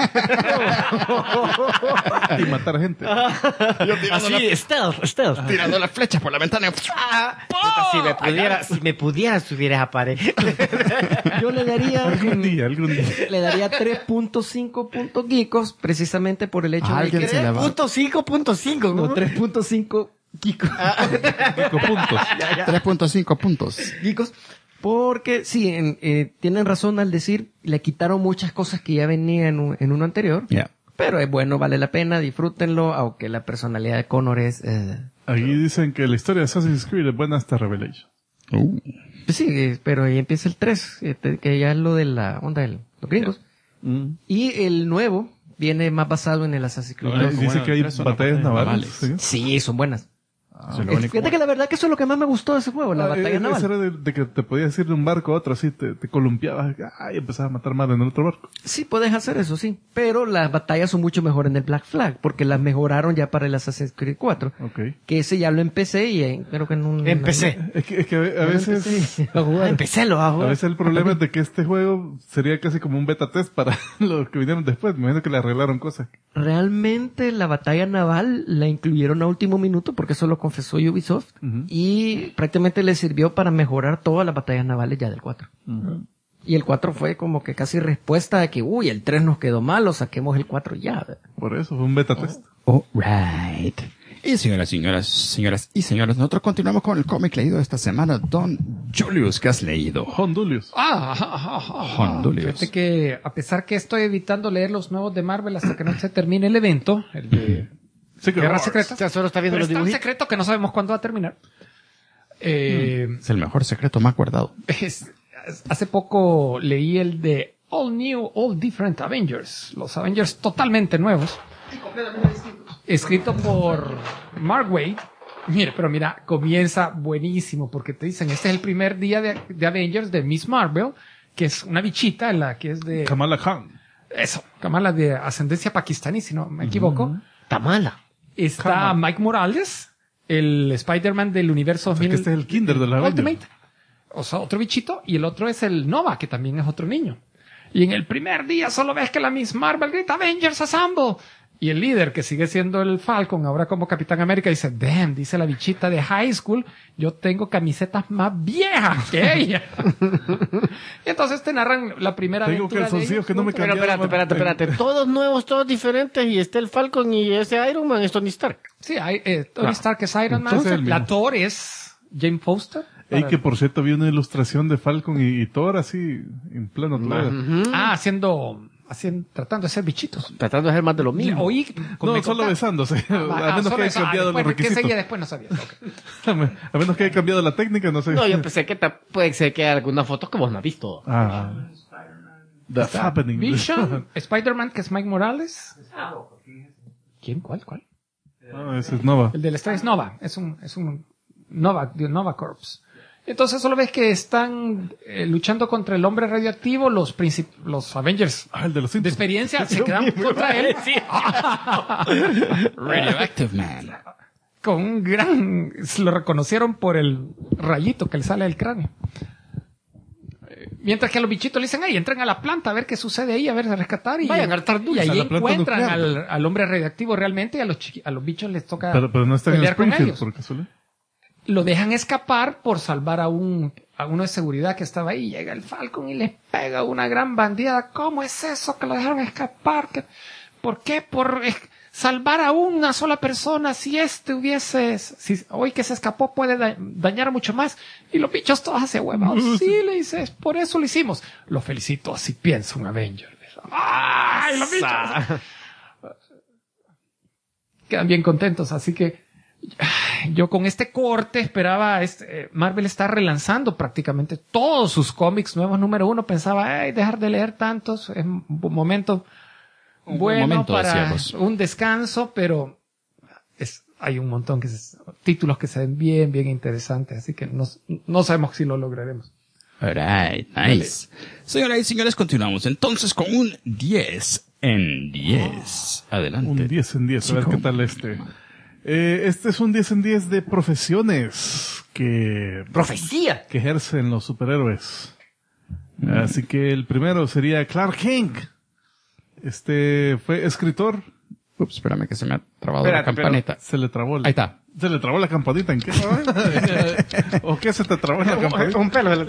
Y matar gente. Yo tirando, Así, stealth. tirando las flechas por la ventana. Puta, si me pudiera subir a esa pared. Yo le daría... Algún día. Le daría 3.5 puntos geekos precisamente por el hecho de Alguien que... se le va. Punto 5.5, No, ¿no? 3.5 geekos. 5 puntos. 3.5 puntos. Geekos. Porque sí, tienen razón al decir, le quitaron muchas cosas que ya venían en uno anterior. Ya. Pero es bueno, vale la pena, disfrútenlo, aunque la personalidad de Connor es... Aquí dicen que la historia de Assassin's Creed es buena hasta Revelation. Pues sí, pero ahí empieza el 3, que ya es lo de la onda de los gringos. Y el nuevo viene más basado en el Assassin's Creed. Ah, 2. dice que hay eso no batallas puede- navales. navales. ¿Sí? Sí, son buenas. Eso es lo único Fíjate que la verdad que eso es lo que más me gustó de ese juego, la batalla Eso naval. era de que te podías ir de un barco a otro, así te columpiabas y empezabas a matar más en el otro barco. Sí, puedes hacer eso, sí. Pero las batallas son mucho mejor en el Black Flag, porque las mejoraron ya para el Assassin's Creed 4. Ok. Que ese ya lo empecé y creo que en un... Empecé. Es que a veces... a jugar. Empecélo a A jugar. veces el problema es de que este juego sería casi como un beta test para los que vinieron después. Me imagino que le arreglaron cosas. Realmente la batalla naval la incluyeron a último minuto porque eso lo confesó Ubisoft y prácticamente le sirvió para mejorar todas las batallas navales ya del 4. Y el 4 fue como que casi respuesta de que, uy, el 3 nos quedó malo, saquemos el 4 ya. Por eso, fue un beta test. Alright. Y señoras y señores, nosotros continuamos con el cómic leído esta semana. Don Julius, ¿qué has leído? Hondulius. Hondulius. Fíjate que a pesar que estoy evitando leer los nuevos de Marvel hasta que no se termine el evento, el de Secret Guerra Wars. Secreta, O sea, solo está viendo pero los es tan dibujitos. secreto que no sabemos cuándo va a terminar. Es el mejor secreto más guardado. Hace poco leí el de All New, All Different Avengers, los Avengers totalmente nuevos, escrito por Mark Waid Pero mira, comienza buenísimo porque te dicen, este es el primer día de Avengers de Miss Marvel, que es una bichita, que es de... Kamala Khan. Eso, Kamala de ascendencia pakistaní, si no me equivoco. Tamala. Está Mike Morales, el Spider-Man del universo... O sea, que este es el kinder de la Avengers. Ultimate. O sea, otro bichito. Y el otro es el Nova, que también es otro niño. Y en el primer día solo ves que la Miss Marvel grita Avengers Assemble. Y el líder, que sigue siendo el Falcon, ahora como Capitán América, dice, damn, dice la bichita de high school, yo tengo camisetas más viejas que ella. Y entonces te narran la primera Tengo aventura de calzoncillos ellos que no me juntos. Pero espérate. Todos nuevos, todos diferentes. Y está el Falcon y ese Iron Man es Tony Stark. Sí, Tony Stark es Iron Man. Entonces, La Thor es Jane Foster. Y que por cierto vi una ilustración de Falcon y Thor así, en plano trailer. Tratando de ser bichitos. Tratando de hacer más de lo mismo. Oí No, solo besándose. A menos que haya cambiado los ¿Qué requisitos. seguía después? No sabía. Okay. A menos que haya cambiado la técnica, no sé. No, yo pensé que puede ser que hay algunas fotos que vos no has visto. That's happening. Vision, Spider-Man, que es Mike Morales. ¿Quién? ¿Cuál? No, ese es Nova. El del Estrella es Nova. Es un Nova, de Nova Corps. Entonces solo ves que están luchando contra el hombre radioactivo, los Avengers El de los de Simpsons. experiencia se quedan contra él. Radioactive Man. Con un gran... Lo reconocieron por el rayito que le sale del cráneo. Mientras que a los bichitos le dicen, entren a la planta a ver qué sucede ahí, a ver, a rescatar. Vayan a hartar dulce. Y ahí a la planta encuentran nuclear. al hombre radioactivo realmente y a los bichos les toca Pero no está en pelear con Springfield, ellos. por casualidad. Lo dejan escapar por salvar a uno de seguridad que estaba ahí. Llega el Falcon y les pega una gran bandida. ¿Cómo es eso que lo dejaron escapar? ¿Por qué? Por salvar a una sola persona. Si hoy que se escapó puede dañar mucho más. Y los bichos todos hace huevados. Sí, le dices, por eso lo hicimos. Lo felicito, así piensa un Avenger. ¡Ay, los bichos! Quedan bien contentos, así que yo con este corte esperaba, Marvel está relanzando prácticamente todos sus cómics nuevos número 1. Pensaba, dejar de leer tantos, es un momento bueno momento, para decíamos. un descanso, pero hay un montón títulos que se ven bien, bien interesantes, así que no sabemos si lo lograremos. Alright, nice. Señoras y señores, continuamos entonces con un 10 en 10. Adelante. Un 10 en 10. A ver qué tal este. Este es un 10 en 10 de profesiones que ejercen los superhéroes. Así que el primero sería Clark Kent. Fue escritor. Ups, espérame que se me ha trabado la campanita. Se le trabó Ahí está. ¿Se le trabó la campanita en qué? ¿O qué se te trabó en la campanita? Un pelo.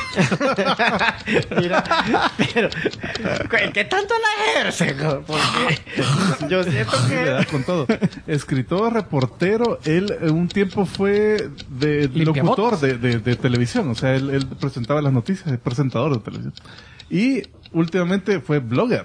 Mira, pero ¿qué tanto la ejerce? Porque yo siento Sí, le da que... con todo. Escritor, reportero, él un tiempo fue locutor de televisión, o sea, él presentaba las noticias, es presentador de televisión. Y últimamente fue blogger.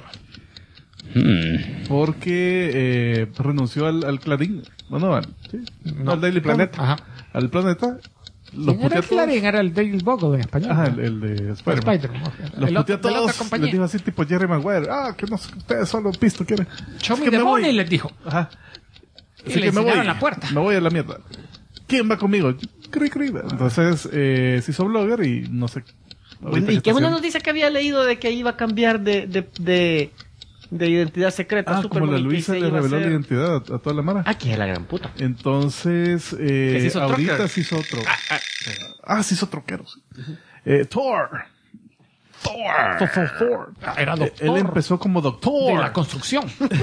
Porque renunció al Clarín, al Daily Planet, Ajá. al Planeta. Los ¿Quién era el Clarín? Era el Daily Bugle en español. Ajá, el de Spider-Man. Spider-Man. Los El puteó otro, de la todos, otra compañía. les dijo así tipo Jerry Maguire, que no sé, ustedes solo pisto quieren. Show Es me que the me voy. money, les dijo. Ajá. Y Así le que me voy. enseñaron la puerta. Me voy a la mierda. ¿Quién va conmigo? Cri, cri. Entonces, se hizo blogger y no sé. Bueno, y qué buena noticia que había leído de que iba a cambiar de identidad secreta. Como la Luisa le reveló la identidad a toda la mara. Aquí es la gran puta. Entonces, se hizo ahorita trucker. se hizo otro. Se hizo troquero. Sí. Thor. Thor. Era doctor. Él empezó como doctor. De la construcción.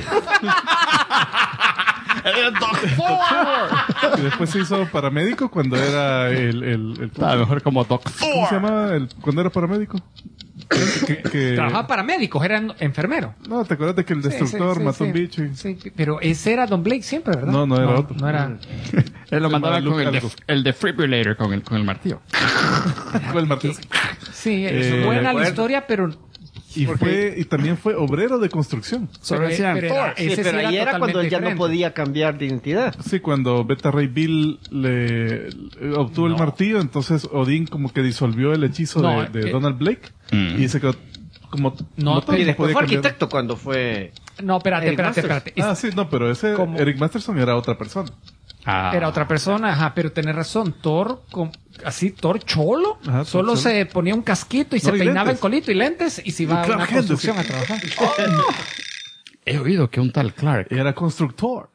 Y después se hizo paramédico cuando era el Está mejor como Doc. ¿cómo se llama? Cuando era paramédico. Trabajaba para médicos, era enfermero. No, ¿te acuerdas de que el destructor mató un bicho? Sí, pero ese era Don Blake siempre, ¿verdad? No, era otro. No era... Él lo mandaba Luke con algo. el defibrillator, con el martillo. Con el martillo. Sí, es buena la acuerdo. historia, pero... Y también fue obrero de construcción. Solo decían pero Sí, ese pero sí ahí era cuando él ya no diferente. podía cambiar de identidad. Sí, cuando Beta Ray Bill le obtuvo el martillo, entonces Odín como que disolvió el hechizo No, de Donald Blake y se quedó como... No, todo Y después podía fue cambiar. arquitecto cuando fue... No, espérate. Sí, no, pero ese Como- Eric Masterson era otra persona. Era otra persona, ajá, pero tenés razón, Thor cholo, Ajá, solo Thor se ponía un casquito y se y peinaba lentes. el colito y lentes y se iba a Clark una Kent, construcción sí. a trabajar. He oído que un tal Clark. Era constructor.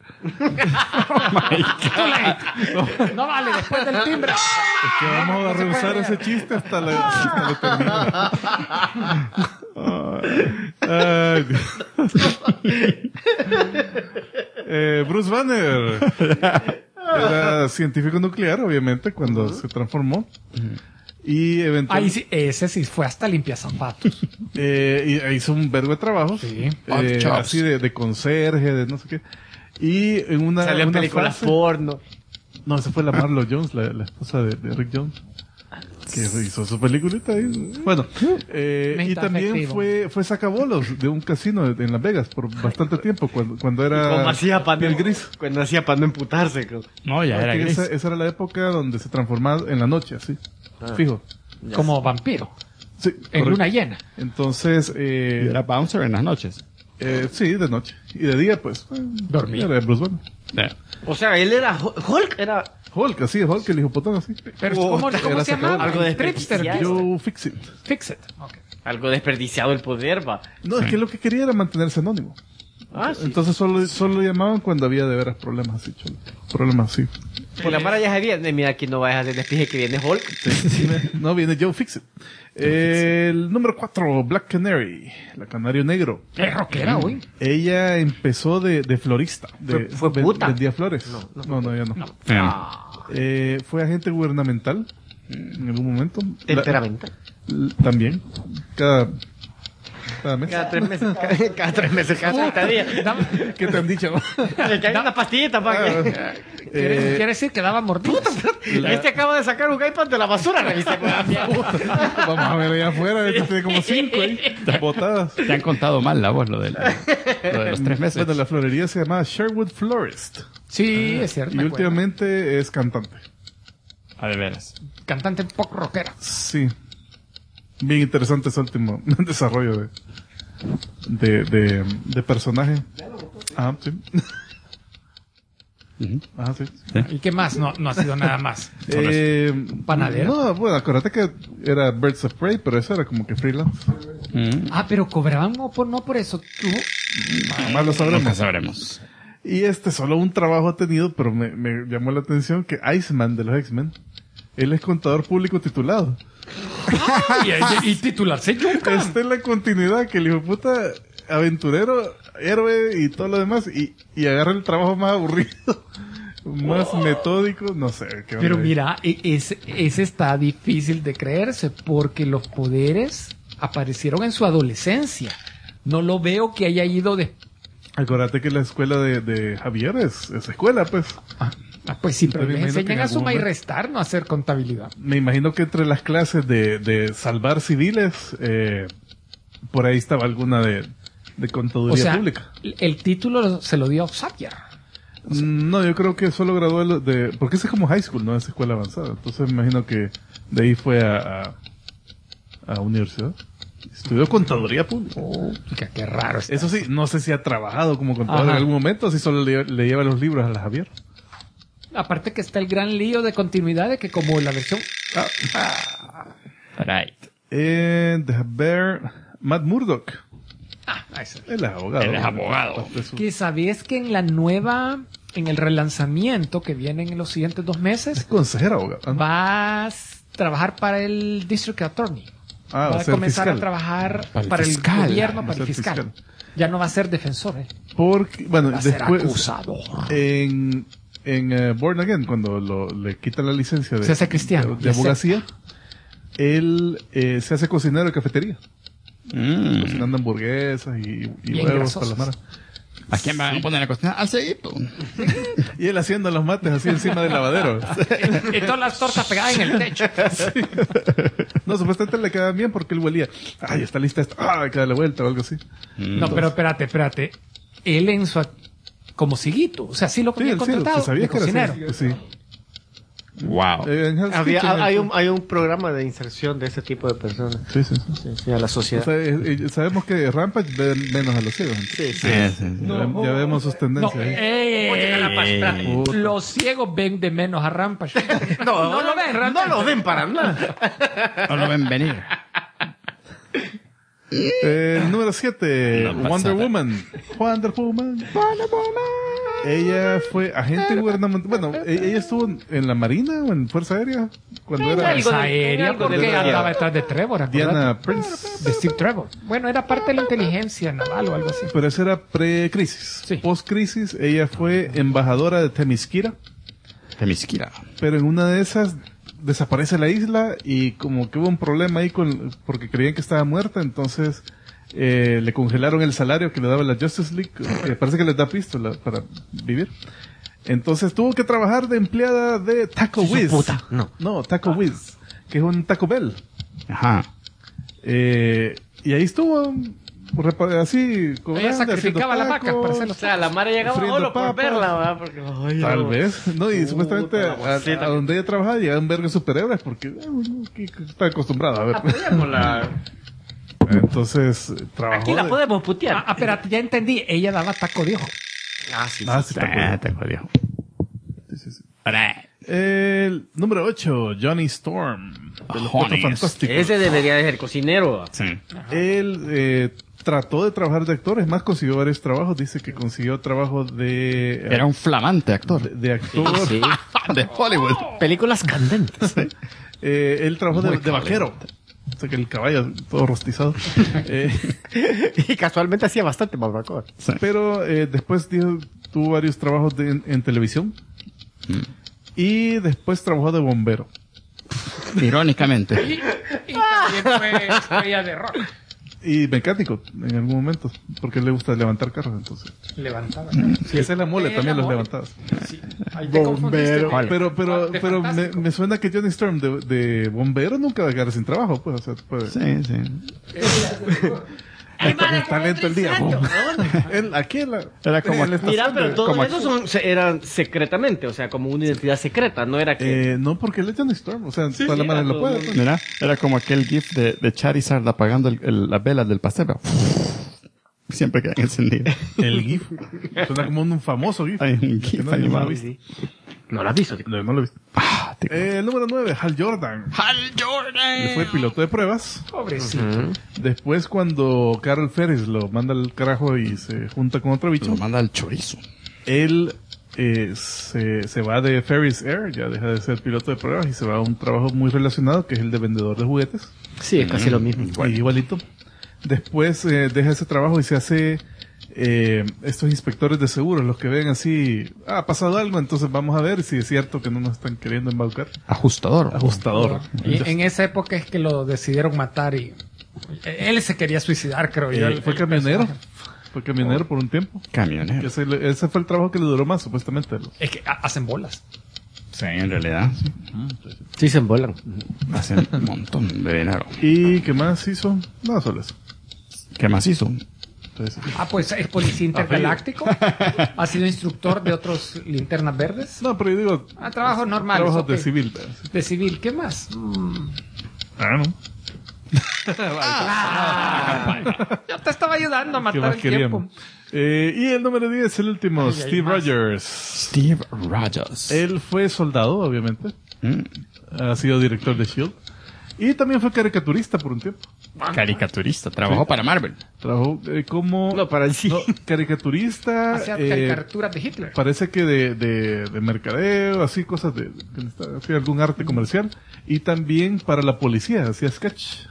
No vale, después del timbre. Es que vamos a rehusar ese chiste hasta la eternidad. Ay, Dios. Bruce Banner era científico nuclear, obviamente, cuando se transformó. Y eventualmente Ahí sí, ese sí fue hasta limpia zapatos. hizo un vergo de trabajos. Sí. Así de conserje, de no sé qué. Y en una Salió en una películas fase- porno. No, esa fue la Marlo Jones, la esposa de Rick Jones. Que hizo su peliculita ahí. Bueno, y Mexicano también efectivo. fue sacabolos de un casino en Las Vegas por bastante tiempo, cuando era Como hacía para piel gris. Cuando hacía para no emputarse. creo. No, ya era Porque gris. esa era la época donde se transformaba en la noche, así. Fijo. Como vampiro, Sí, en correcto. luna llena. Entonces, Y era bouncer en las noches. sí, de noche. Y de día, pues, Dormía. era Bruce Banner. Yeah. O sea, él era Hulk, era Hulk, así, Hulk, el hijo potón, así. Pero Oh, ¿cómo era se llamaba? algo de Tripster. desperdiciado. Yo fix it. Fix it. Okay. algo desperdiciado el poder, va. No, es que lo que quería era mantenerse anónimo. Ah, sí. Entonces solo lo llamaban cuando había de veras problemas así, cholo. Problemas así. Pues la Mara ya sabía, mira, aquí no vayas a hacer despije que viene Hulk. No, viene Joe Fixit. El número 4, Black Canary, la canario negro. Qué rockera, güey. Ella empezó de florista. Fue puta. Vendía flores. No, ya no. Fue agente gubernamental en algún momento. Temperamental. También. Cada mes. Cada 3 meses, cada 3 meses, cada 30 días. ¿Qué te han dicho? Le cae una pastillita para que... Quiere decir que daba mordidas. Este acaba de sacar un iPad de la basura, revisa con la mierda. Vamos a ver allá afuera. Este tiene como 5 ahí. Botadas. Te han contado mal la voz, lo de los 3 meses. Bueno, la florería se llamaba Sherwood Florist. Sí, es cierto. Y me acuerdo. últimamente es cantante. Ah, de veras. Cantante pop rockera. Sí. Bien interesante ese último desarrollo de personaje. Ajá, sí. Ajá, sí. ¿Y qué más? No ha sido nada más. Panadero. No, bueno, acuérdate que era Birds of Prey, pero eso era como que freelance. Ah, pero cobraban no por eso. Tú. Más lo sabremos. Nunca sabremos. Y solo un trabajo ha tenido, pero me llamó la atención que Iceman de los X-Men, él es contador público titulado. Y titularse Yuka. Esta es la continuidad que el hijo de puta aventurero, héroe y todo lo demás, y agarra el trabajo más aburrido, más metódico, no sé. qué Pero onda. mira, ese está difícil de creerse porque los poderes aparecieron en su adolescencia. No lo veo que haya ido de... Acuérdate que la escuela de Javier es escuela, pues. pues sí, pero Me les imagino que enseñan en a sumar y algún restar, no a hacer contabilidad. Me imagino que entre las clases de salvar civiles, por ahí estaba alguna de contaduría O sea, pública. el título se lo dio Xavier. No, yo creo que solo graduó porque ese es como high school, no es escuela avanzada. Entonces me imagino que de ahí fue a universidad. Estudió contaduría pública. Qué raro está. Eso sí, no sé si ha trabajado como contador Ajá. en algún momento, o si solo le lleva los libros a la Javier. Aparte que está el gran lío de continuidad de que como la versión... Right. The Bear, Matt Murdock. Eso. Él es abogado. Él es abogado. Parte de su- Que sabías que en la nueva... En el relanzamiento que viene en los siguientes 2 Es meses, consejero abogado. ¿no? vas a trabajar para el District Attorney. Ah, Va o a sea, el comenzar fiscal. a trabajar Para el para el fiscal. gobierno, Va a para el ser fiscal. fiscal. Ya no va a ser defensor, Porque, bueno, va a ser después, acusador. en Born Again, cuando le quitan la licencia Se hace cristiano. de abogacía, él se hace cocinero de cafetería, cocinando hamburguesas y Bien huevos para grasosas. la mara. ¿A quién van a poner a cocinar? Al ceguito. Y él haciendo los mates así encima del lavadero. Y todas las tortas pegadas en el techo. No, supuestamente le quedaban bien porque él huelía. Ay, está lista esto. Ah, hay que darle vuelta o algo así. No, pero espérate. Él como ciguito. O sea, sí lo Sí, había él sí, contratado se sabía de que era cocinero. así. Pues sí. Wow. En Hell's Kitchen, Hay un programa de inserción de ese tipo de personas. Sí. Sí, a la O sociedad. sea, sabemos que Rampage ve menos a los ciegos. Sí. Ya vemos sus tendencias. No, ahí. los ciegos ven de menos a Rampage. No lo ven, no lo ven para nada. No lo ven venir. Número 7, No Wonder pasa Woman. Ella fue agente gubernamental. Bueno, ella estuvo en la Marina o en Fuerza Aérea cuando era Fuerza Aérea, algo de porque Diana. andaba detrás de Trevor, acuérdate. Diana Prince. De Steve Trevor. Bueno, era parte de la inteligencia naval o algo así. Pero esa era pre-crisis. Sí. Post-crisis, ella fue embajadora de Themyscira. Temisquira. Pero en una de esas desaparece la isla y como que hubo un problema ahí porque creían que estaba muerta, entonces le congelaron el salario que le daba la Justice League, que parece que les da pistola para vivir. Entonces tuvo que trabajar de empleada de Taco Wiz. No, Taco Wiz, que es un Taco Bell. Ajá. Y ahí estuvo así, Ella sacrificaba las vacas para hacerlo. O sea, la Mara llegaba Friendo solo por papas. verla, ¿verdad? Porque, ay, Tal no. vez, no, y supuestamente a donde ella trabajaba llegaban verga superhéroes porque que está acostumbrada a ver. Apoyémosla. Entonces, trabajó. Aquí la de- podemos putear. Espérate, ya entendí. Ella daba taco de ojo. sí, Te jodió. sí. El número 8, Johnny Storm, de los Cuatro Johnny Fantásticos. Ese debería de ser cocinero. Sí. Él trató de trabajar de actor, es más, consiguió varios trabajos. Dice que consiguió trabajo de... Era un flamante actor. de actor. Sí. De Hollywood. Películas candentes. Él trabajó Muy de vaquero. O sea, que el caballo todo rostizado. Y casualmente hacía bastante barbacoa. Pero después tuvo varios trabajos en televisión. Y después trabajó de bombero. Irónicamente. Y también fue estrella de rock. Y mecánico en algún momento. Porque le gusta levantar carros, entonces. Levantaba. Sí, esa es la mole, también los levantabas. Sí. Ahí te confundiste. Pero me suena que Johnny Storm de bombero nunca va a quedar sin trabajo, pues. O sea, puede. Sí, sí. El talento del día. Aquí en la... Era como... en la estación Mira, pero de- todos como- esos eran secretamente, o sea, como una identidad secreta, no era que... no, porque él es Johnny Storm. O sea, toda la sí, manera era lo todo puede. el pues. Mira, era como aquel gif de Charizard apagando las velas del pastel. Pero siempre quedan encendidas. El GIF. Suena como un famoso GIF. Hay un Que gif no, yo no lo animado. he visto. No lo has visto. No, no lo he visto. Ah, El número 9, Hal Jordan. Hal Jordan. Él fue piloto de pruebas. Pobrecito. Después, cuando Carol Ferris lo manda al carajo y se junta con otro bicho, Lo manda al chorizo. él se va de Ferris Air, ya deja de ser piloto de pruebas y se va a un trabajo muy relacionado, que es el de vendedor de juguetes. Sí, es casi lo mismo. Igualito. Después deja ese trabajo y se hace estos inspectores de seguros, los que ven así, ha pasado algo, entonces vamos a ver si es cierto que no nos están queriendo embaucar. Ajustador. Ajustador. Y en esa época es que lo decidieron matar y él se quería suicidar, creo yo. Fue camionero. Fue camionero por un tiempo. Camionero. Ese fue el trabajo que le duró más, supuestamente. Es que hacen bolas. Sí, en realidad. Sí se embolan. Hacen un montón de dinero. ¿Y qué más hizo? No, solo eso. ¿Qué más hizo? Entonces, Pues es policía intergaláctico. Ha sido instructor de otros linternas verdes. no, pero yo digo... Trabajos normales. Trabajos ok. de civil. ¿verdad? Sí. De civil. ¿Qué más? No. Yo te estaba ayudando a ¿Qué matar más el tiempo. queríamos? Y el número 10, el último, Ay, hay Steve más. Rogers. Steve Rogers. Él fue soldado, obviamente. Mm. Ha sido director de S.H.I.E.L.D. Y también fue caricaturista por un tiempo. Caricaturista. Trabajó para Marvel. Trabajó como... No, para el sí. no, caricaturista. Hacía caricaturas de Hitler. Parece que de mercadeo, así cosas hacía algún arte comercial. Y también para la policía, hacía sketch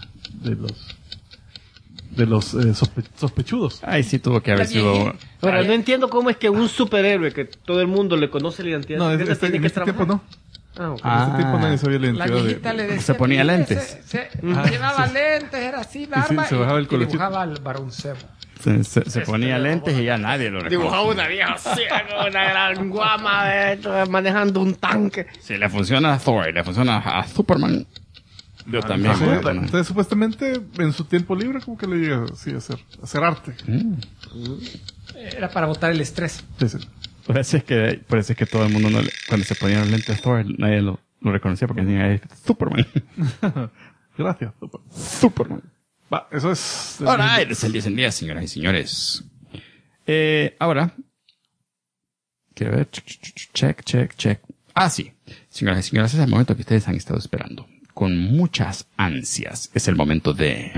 de los sospechudos. Ay, sí tuvo que haber sido... Ahora, no entiendo cómo es que un superhéroe que todo el mundo le conoce la identidad No, secreta en tiene que este tiempo trabajar. no. Ah, ok. En este tiempo nadie sabía la La identidad viejita le decía... Se ponía "Mire, lentes". Se llevaba lentes, era así, barba. se bajaba el y colorcito. dibujaba al Barón Zemo. Se ponía lentes y ya nadie lo Dibujaba reconoce. una vieja ciega, una gran guama manejando un tanque. Si le funciona a Thor y le funciona a Superman, yo también. Sí, voy a poner. entonces supuestamente en su tiempo libre como que le llega así a hacer arte. Era para botar el estrés. Sí, sí. Por eso es que todo el mundo, cuando se ponía los lentes de Thor, nadie lo Lo reconocía porque tenía Superman. Gracias. Superman. Va, eso es... Ahora es el 10 en 10, señoras y señores. Ahora, quiero ver. Check. Ah, sí. Señoras y señores, es el momento que ustedes han estado esperando. Con muchas ansias. Es el momento de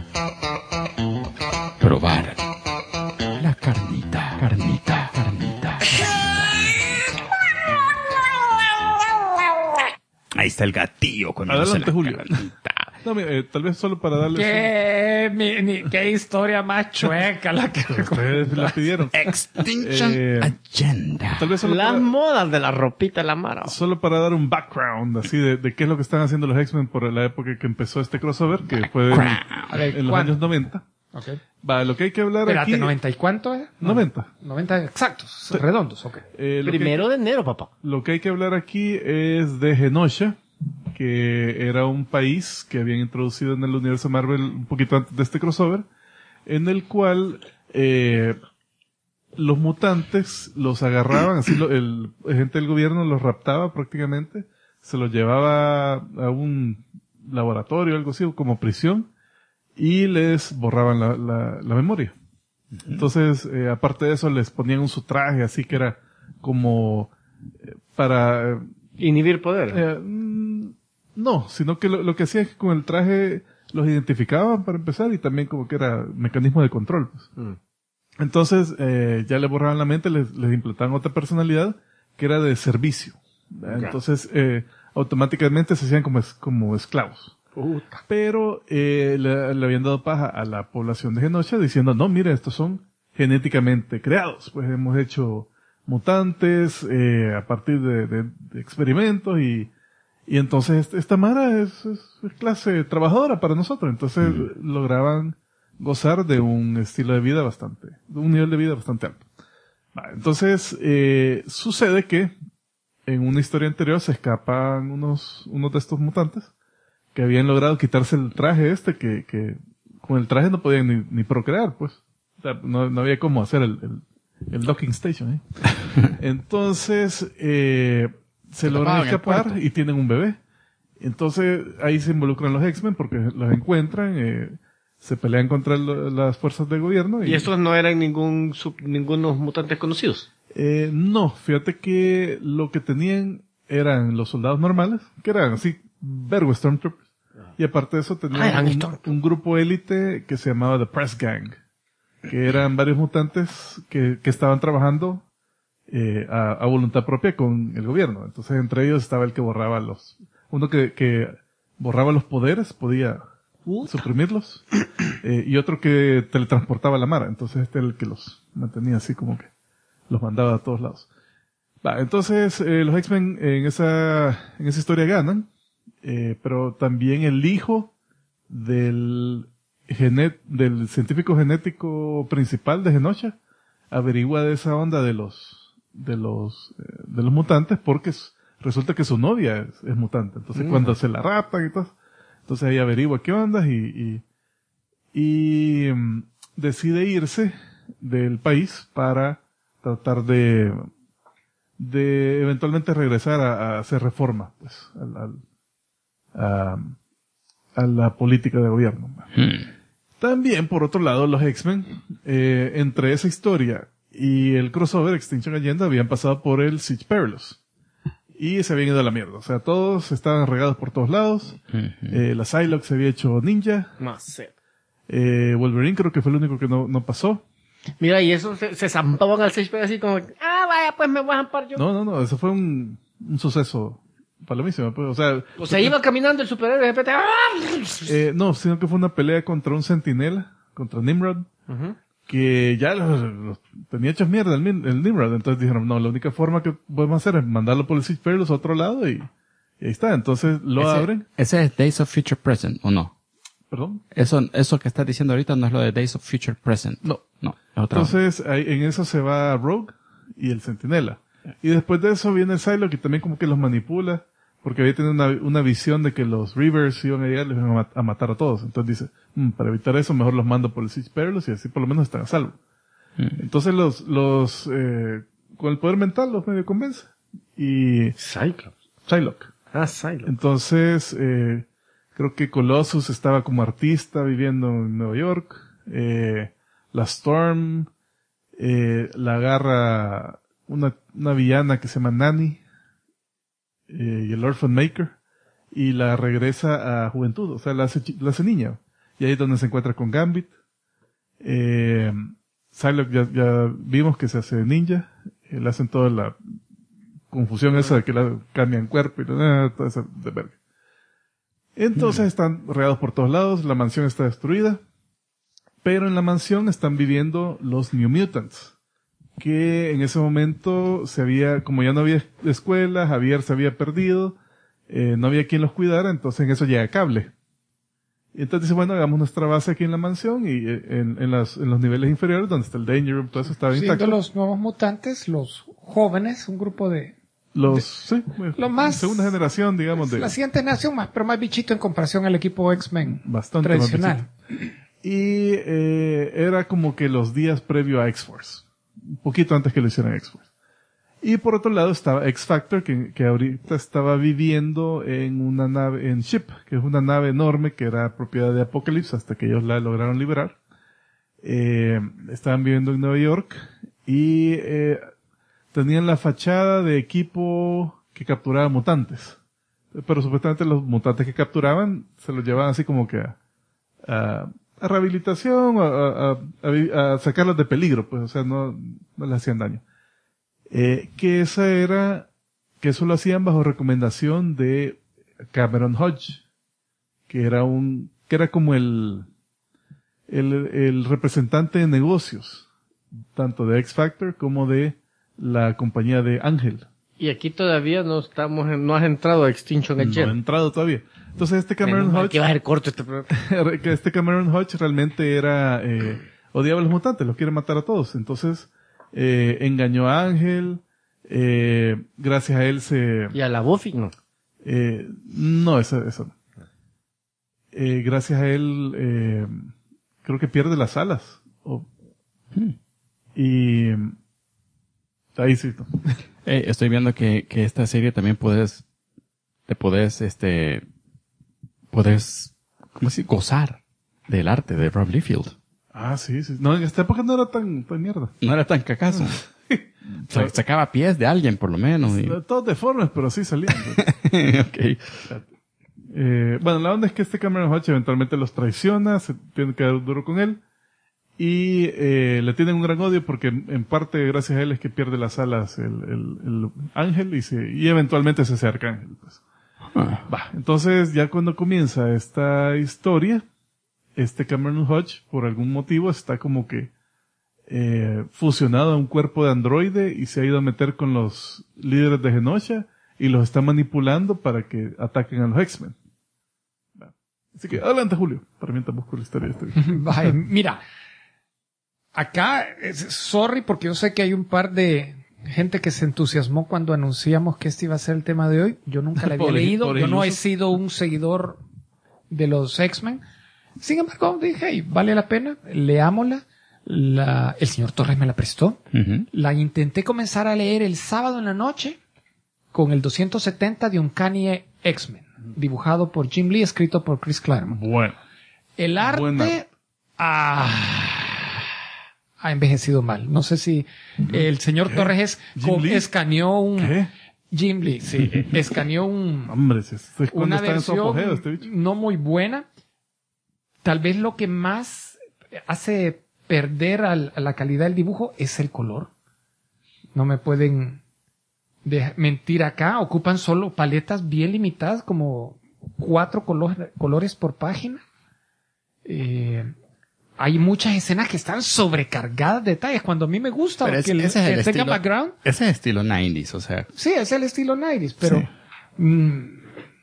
probar la carnita. Ahí está el gatillo con Adelante, Julio. No, mira, tal vez solo para darles... Qué historia más chueca la que... Ustedes la pidieron. Extinction Agenda. Tal vez solo Las para, modas de la ropita de la Mara. solo para dar un background, así, de qué es lo que están haciendo los X-Men por la época que empezó este crossover, que fue A ver, en los ¿cuándo? años 90. Ok. Va, lo que hay que hablar Espérate, aquí... 90 y cuánto es? 90. 90 exactos, redondos, ok. Primero de enero, papá. Lo que hay que hablar aquí es de Genosha, que era un país que habían introducido en el universo Marvel un poquito antes de este crossover, en el cual los mutantes los agarraban, así el gente del gobierno los raptaba prácticamente, se los llevaba a un laboratorio o algo así, como prisión, y les borraban la memoria. Entonces, aparte de eso, les ponían su traje, así que era como para... Inhibir poder. no, sino que lo que hacía es que con el traje los identificaban para empezar y también como que era mecanismo de control. Pues. Entonces, ya le borraban la mente, les implantaban otra personalidad que era de servicio. Entonces, automáticamente se hacían como esclavos. Pero le habían dado paja a la población de Genosha diciendo, no, mire, estos son genéticamente creados. Pues hemos hecho mutantes a partir de experimentos y entonces esta Mara es clase trabajadora para nosotros. Entonces lograban gozar de un estilo de vida de un nivel de vida bastante alto. Entonces sucede que en una historia anterior se escapan unos de estos mutantes que habían logrado quitarse el traje que con el traje no podían ni procrear, pues. O sea, no había cómo hacer el docking station, Entonces, se logran escapar y tienen un bebé. Entonces, ahí se involucran los X-Men porque los encuentran, se pelean contra las fuerzas del gobierno. ¿Y estos no eran ningunos mutantes conocidos? No, fíjate que lo que tenían eran los soldados normales, que eran así, vergo Stormtroopers. Y aparte de eso tenían un grupo élite que se llamaba The Press Gang, que eran varios mutantes que estaban trabajando a voluntad propia con el gobierno. Entonces entre ellos estaba el que borraba uno que borraba los poderes, podía suprimirlos, y otro que teletransportaba la Mara. Entonces este era el que los mantenía así como que los mandaba a todos lados. Entonces los X-Men en esa historia ganan, pero también el hijo del científico genético principal de Genosha averigua de esa onda de los mutantes porque resulta que su novia es mutante. Entonces cuando se la raptan y todo, entonces ahí averigua qué onda y decide irse del país para tratar de eventualmente regresar a hacer reforma, pues, a la política de gobierno. También, por otro lado, los X-Men, entre esa historia y el crossover Extinction Agenda, habían pasado por el Siege Perilous. Y se habían ido a la mierda. O sea, todos estaban regados por todos lados. La Psylocke se había hecho ninja. Wolverine creo que fue el único que no pasó. Mira, y eso se zampaban al 6 así como, vaya, pues me voy a zampar yo. No, eso fue un suceso palomísimo. Pues, o sea, iba caminando el superhéroe de repente. No, sino que fue una pelea contra un centinela, contra Nimrod, que ya los tenía hechos mierda el Nimrod. Entonces dijeron, no, la única forma que podemos hacer es mandarlo por el Siege Perilous a otro lado y ahí está. Entonces abren. ¿Ese es Days of Future Present o no? ¿Perdón? Eso que estás diciendo ahorita no es lo de Days of Future Present. No. Es otra. Entonces, en eso se va Rogue y el Centinela. Y después de eso viene Psylocke y también como que los manipula, porque había tenido una visión de que los Reavers iban a llegar y les iban a matar a todos. Entonces dice, para evitar eso, mejor los mando por el Siege Perilous y así por lo menos están a salvo. Entonces con el poder mental los medio convence. Y... Psylocke. Silo. Entonces, creo que Colossus estaba como artista viviendo en Nueva York. La Storm la agarra una villana que se llama Nanny y el Orphan Maker y la regresa a juventud, o sea, la hace niña. Y ahí es donde se encuentra con Gambit. Psylocke ya vimos que se hace ninja. Le hacen toda la confusión esa de que la cambian cuerpo y toda esa de verga. Entonces están regados por todos lados, la mansión está destruida, pero en la mansión están viviendo los New Mutants, que en ese momento como ya no había escuela, Javier se había perdido, no había quien los cuidara, entonces en eso llega Cable. Y entonces dice, bueno, hagamos nuestra base aquí en la mansión y en los niveles inferiores donde está el Danger Room, todo eso estaba intacto. Siendo los nuevos mutantes, los jóvenes, un grupo de... Los más... segunda generación, digamos. La siguiente generación, pero más bichito en comparación al equipo X-Men bastante tradicional. Y era como que los días previo a X-Force. Un poquito antes que lo hicieran X-Force. Y por otro lado estaba X-Factor, que ahorita estaba viviendo en una nave, en Ship, que es una nave enorme que era propiedad de Apocalypse hasta que ellos la lograron liberar. Estaban viviendo en Nueva York y tenían la fachada de equipo que capturaba mutantes. Pero supuestamente los mutantes que capturaban se los llevaban así como que a rehabilitación, a sacarlos de peligro, pues, o sea, no les hacían daño. Que eso lo hacían bajo recomendación de Cameron Hodge, que era como el representante de negocios, tanto de X-Factor como de la compañía de Ángel. Y aquí todavía no has entrado a Extinction Agent. No ha entrado todavía. Entonces este Cameron Hodge... que va a ser corto este programa. que este Cameron Hodge realmente odiaba a los mutantes, los quiere matar a todos. Entonces, engañó a Ángel, gracias a él ¿Y a la Buffy? No. No, eso no. Gracias a él, creo que pierde las alas. Y ahí sí. No. Estoy viendo que esta serie también puedes, ¿cómo decir? Gozar del arte de Rob Liefeld. Ah, sí. No, en esta época no era tan mierda. No era tan cacazo. Sacaba pies de alguien, por lo menos. Todos deformes, pero sí salían. Okay. Bueno, la onda es que este Cameron Hodge eventualmente los traiciona, se tiene que dar duro con él. Y le tienen un gran odio porque en parte gracias a él es que pierde las alas el Ángel y eventualmente se hace Arcángel. Pues. Entonces ya cuando comienza esta historia, este Cameron Hodge por algún motivo está como que fusionado a un cuerpo de androide y se ha ido a meter con los líderes de Genosha y los está manipulando para que ataquen a los X-Men. Así que adelante, Julio, para mientras busco la historia de este. Vaya, mira, acá, sorry porque yo sé que hay un par de gente que se entusiasmó cuando anunciamos que este iba a ser el tema de hoy. Yo nunca la había leído, yo no he sido un seguidor de los X-Men. Sin embargo, dije, hey, vale la pena, leámosla. El señor Torres me la prestó. Uh-huh. La intenté comenzar a leer el sábado en la noche con el 270 de Uncanny X-Men, dibujado por Jim Lee, escrito por Chris Claremont. Bueno. El arte ha envejecido mal. No sé si el señor Torres escaneó un... ¿Qué? Jim Lee, sí. Escaneó Hombre, una está en su apogeo, versión este bicho. no muy buena. Tal vez lo que más hace perder a la calidad del dibujo es el color. No me pueden mentir acá. Ocupan solo paletas bien limitadas, como 4 colores por página. Hay muchas escenas que están sobrecargadas de detalles. Cuando a mí me gusta pero que tenga background. Ese es el estilo 90s, o sea. Sí, es el estilo 90s, pero Sí.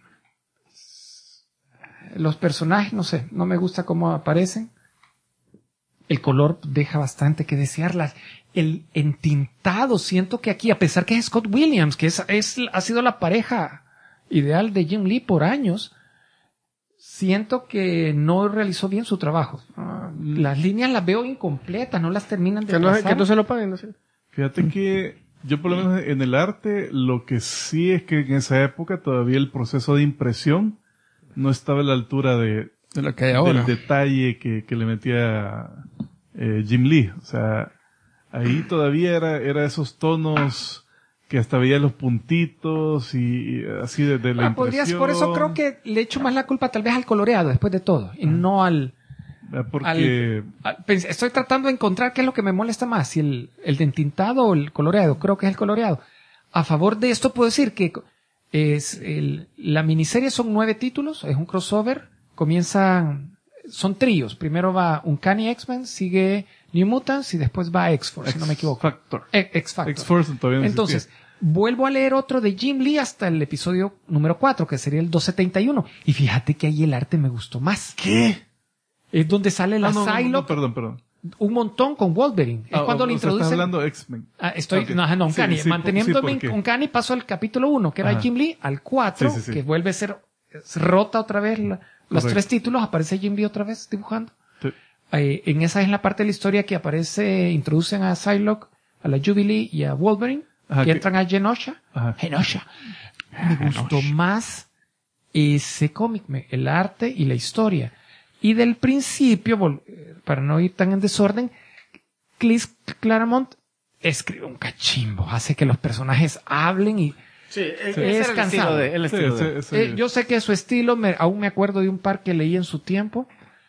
Los personajes, no sé, no me gusta cómo aparecen. El color deja bastante que desear. El entintado, siento que aquí, a pesar que es Scott Williams, que ha sido la pareja ideal de Jim Lee por años, siento que no realizó bien su trabajo. Las líneas las veo incompletas, no las terminan de Que no se lo paguen, no sé. Fíjate que Yo por lo menos en el arte, lo que sí es que en esa época todavía el proceso de impresión no estaba a la altura de lo que hay ahora. del detalle que le metía Jim Lee. O sea, ahí todavía era esos tonos que hasta veía los puntitos y así de la impresión. Por eso creo que le echo más la culpa tal vez al coloreado después de todo y no al... Porque... estoy tratando de encontrar qué es lo que me molesta más, si el de entintado o el coloreado. Creo que es el coloreado. A favor de esto puedo decir que la miniserie son 9 títulos, es un crossover, son tríos. Primero va Uncanny X-Men, sigue New Mutants y después va X-Force, si no me equivoco. X-Factor. X-Force todavía no Entonces, existía. vuelvo a leer otro de Jim Lee hasta el episodio número 4, que sería el 271. Y fíjate que ahí el arte me gustó más. ¿Qué? Es donde sale la No, Psylocke perdón. un montón con Wolverine. Es cuando le introducen... Estás hablando de X-Men. Okay. Okay. Uncanny. Sí, Manteniendo ¿por qué? Uncanny pasó al capítulo 1, que era Ajá. Jim Lee, al 4, Sí. que vuelve a ser rota otra vez los Correcto. 3 títulos, aparece Jim Lee otra vez dibujando. Sí. En esa es la parte de la historia que introducen a Psylocke, a la Jubilee y a Wolverine, Ajá, que entran a Genosha. Ajá. Genosha. Me gustó más ese cómic, el arte y la historia. Y del principio, para no ir tan en desorden, Chris Claremont escribe un cachimbo, hace que los personajes hablen y Sí, es cansado. Yo sé que su estilo, aún me acuerdo de un par que leí en su tiempo,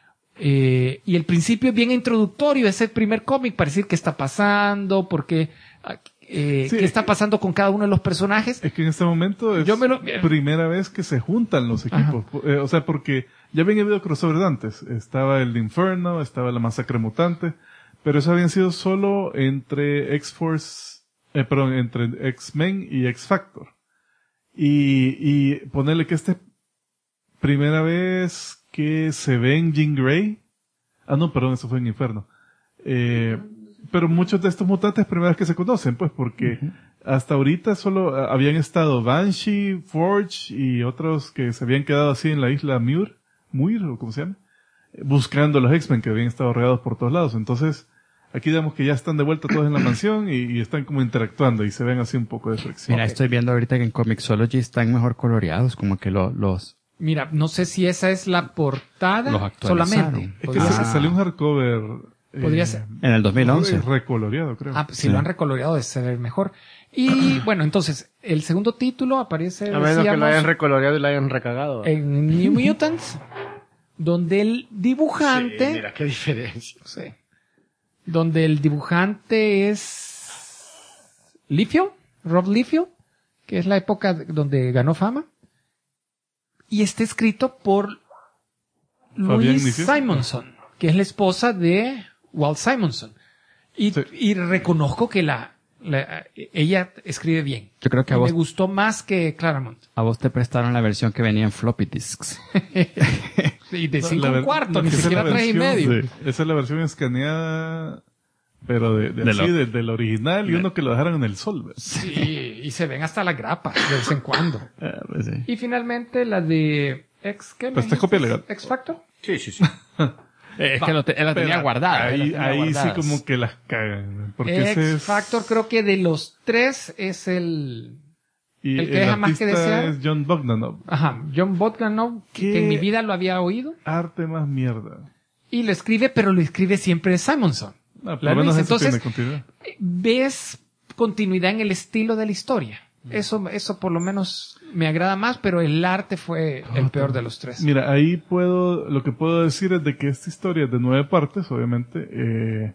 y el principio es bien introductorio, ese primer cómic, para decir qué está pasando, qué está pasando con cada uno de los personajes. Es que en este momento es primera vez que se juntan los equipos. O sea, porque ya habían habido crossover antes. Estaba el de Inferno, estaba la Masacre Mutante, pero eso habían sido solo entre entre X-Men y X-Factor. Y ponerle que primera vez que se ven Jean Grey. Eso fue en Inferno. Pero muchos de estos mutantes primera vez que se conocen, pues, porque hasta ahorita solo habían estado Banshee, Forge y otros que se habían quedado así en la isla Muir, o como se llama, buscando a los X-Men que habían estado regados por todos lados. Entonces, aquí digamos que ya están de vuelta todos en la mansión y están como interactuando y se ven así un poco de fricción. Mira, estoy viendo ahorita que en Comixology están mejor coloreados, como que los... Mira, no sé si esa es la portada Los actualizaron. solamente. Es que salió un hardcover. Podría ser. En el 2011. Recoloreado, creo. Si lo han recoloreado debe ser mejor. Y bueno, entonces, el segundo título aparece, A menos que lo decíamos, hayan recoloreado y lo hayan recagado. en New Mutants, donde el dibujante... Sí, mira qué diferencia. Sí. Donde el dibujante es Rob Liefeld, que es la época donde ganó fama. Y está escrito por Louise Simonson, que es la esposa de Walt Simonson. Y reconozco que ella escribe bien. Yo creo que me gustó más que Claremont. A vos te prestaron la versión que venía en floppy disks. Y de 5 ni siquiera 3,5. Sí. Esa es la versión escaneada, pero del original y uno que lo dejaron en el sol. ¿Verdad? Sí, y se ven hasta las grapas de vez en cuando. Pues sí. Y finalmente la de Pues esta es copia legal. X Factor. Sí. Es que él la tenía guardada. Ahí sí como que las cagan. Porque X Factor creo que de los 3 es el y que deja más que desear. Es John Bogdanove. Ajá, John Bogdanove, que en mi vida lo había oído. Arte más mierda. Y lo escribe, pero lo escribe siempre Simonson. Por lo menos eso entonces, tiene continuidad. ves continuidad en el estilo de la historia. Eso por lo menos me agrada más, pero el arte fue el peor de los 3. Mira, ahí lo que puedo decir es de que esta historia es de 9 partes, obviamente.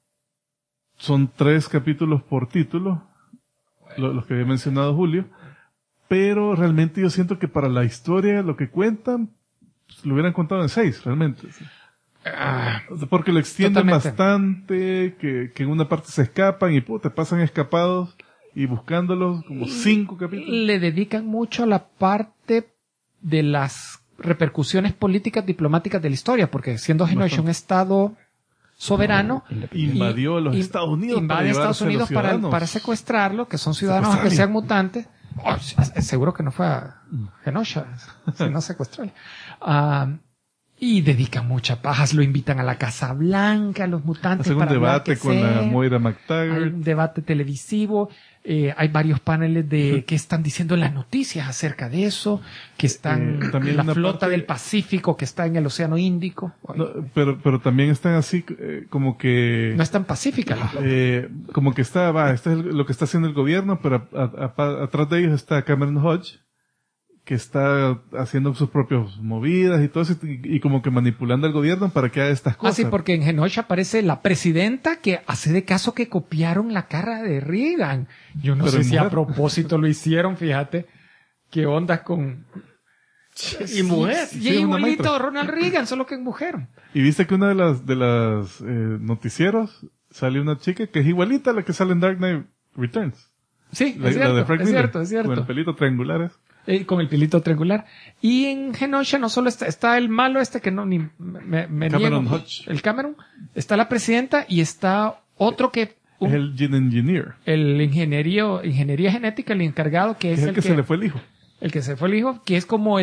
Son 3 capítulos por título, los que había mencionado Julio. Pero realmente yo siento que para la historia, lo que cuentan, lo hubieran contado en 6, realmente. ¿Sí? Porque lo extienden bastante, que en una parte se escapan y te pasan escapados y buscándolos como 5 capítulos. Le dedican mucho a la parte de las repercusiones políticas diplomáticas de la historia, porque siendo Genosha un estado soberano, invadió los Estados Unidos. Invade Estados Unidos para secuestrarlo, que son ciudadanos aunque sean mutantes. Seguro que no fue a Genosha, sino secuestrarlo. Y dedican mucha pajas, lo invitan a la Casa Blanca, los mutantes. Hacen un para hablar debate qué con la sea. Moira Hay McTaggart. un debate televisivo, hay varios paneles de qué están diciendo en las noticias acerca de eso, que están también la una flota parte- del Pacífico que está en el Océano Índico. No, pero también están así como que... No es tan pacífica la flota. como que este es lo que está haciendo el gobierno, pero atrás de ellos está Cameron Hodge, que está haciendo sus propias movidas y todo eso, y como que manipulando al gobierno para que haga estas Ah, cosas. sí, porque en Genosha aparece la presidenta que hace de caso que copiaron la cara de Reagan. Yo no Pero sé en si a mujer. propósito lo hicieron, fíjate. ¿Qué onda con...? Y mujer. Y Sí, es una igualito maestra. a Ronald Reagan, solo que en mujer. Y viste que una de las noticieros sale una chica que es igualita a la que sale en Dark Knight Returns. Sí, La, es la cierto, de Frank es Miller, cierto, es cierto. con el pelito triangular. Con el pilito triangular. Y en Genosha no solo está el malo que no ni me Cameron niego, Hodge. el Cameron, está la presidenta y está otro que Es el Gene Engineer, el ingeniería genética, el encargado que que es es el que se le fue el hijo. el que se fue el hijo, que es como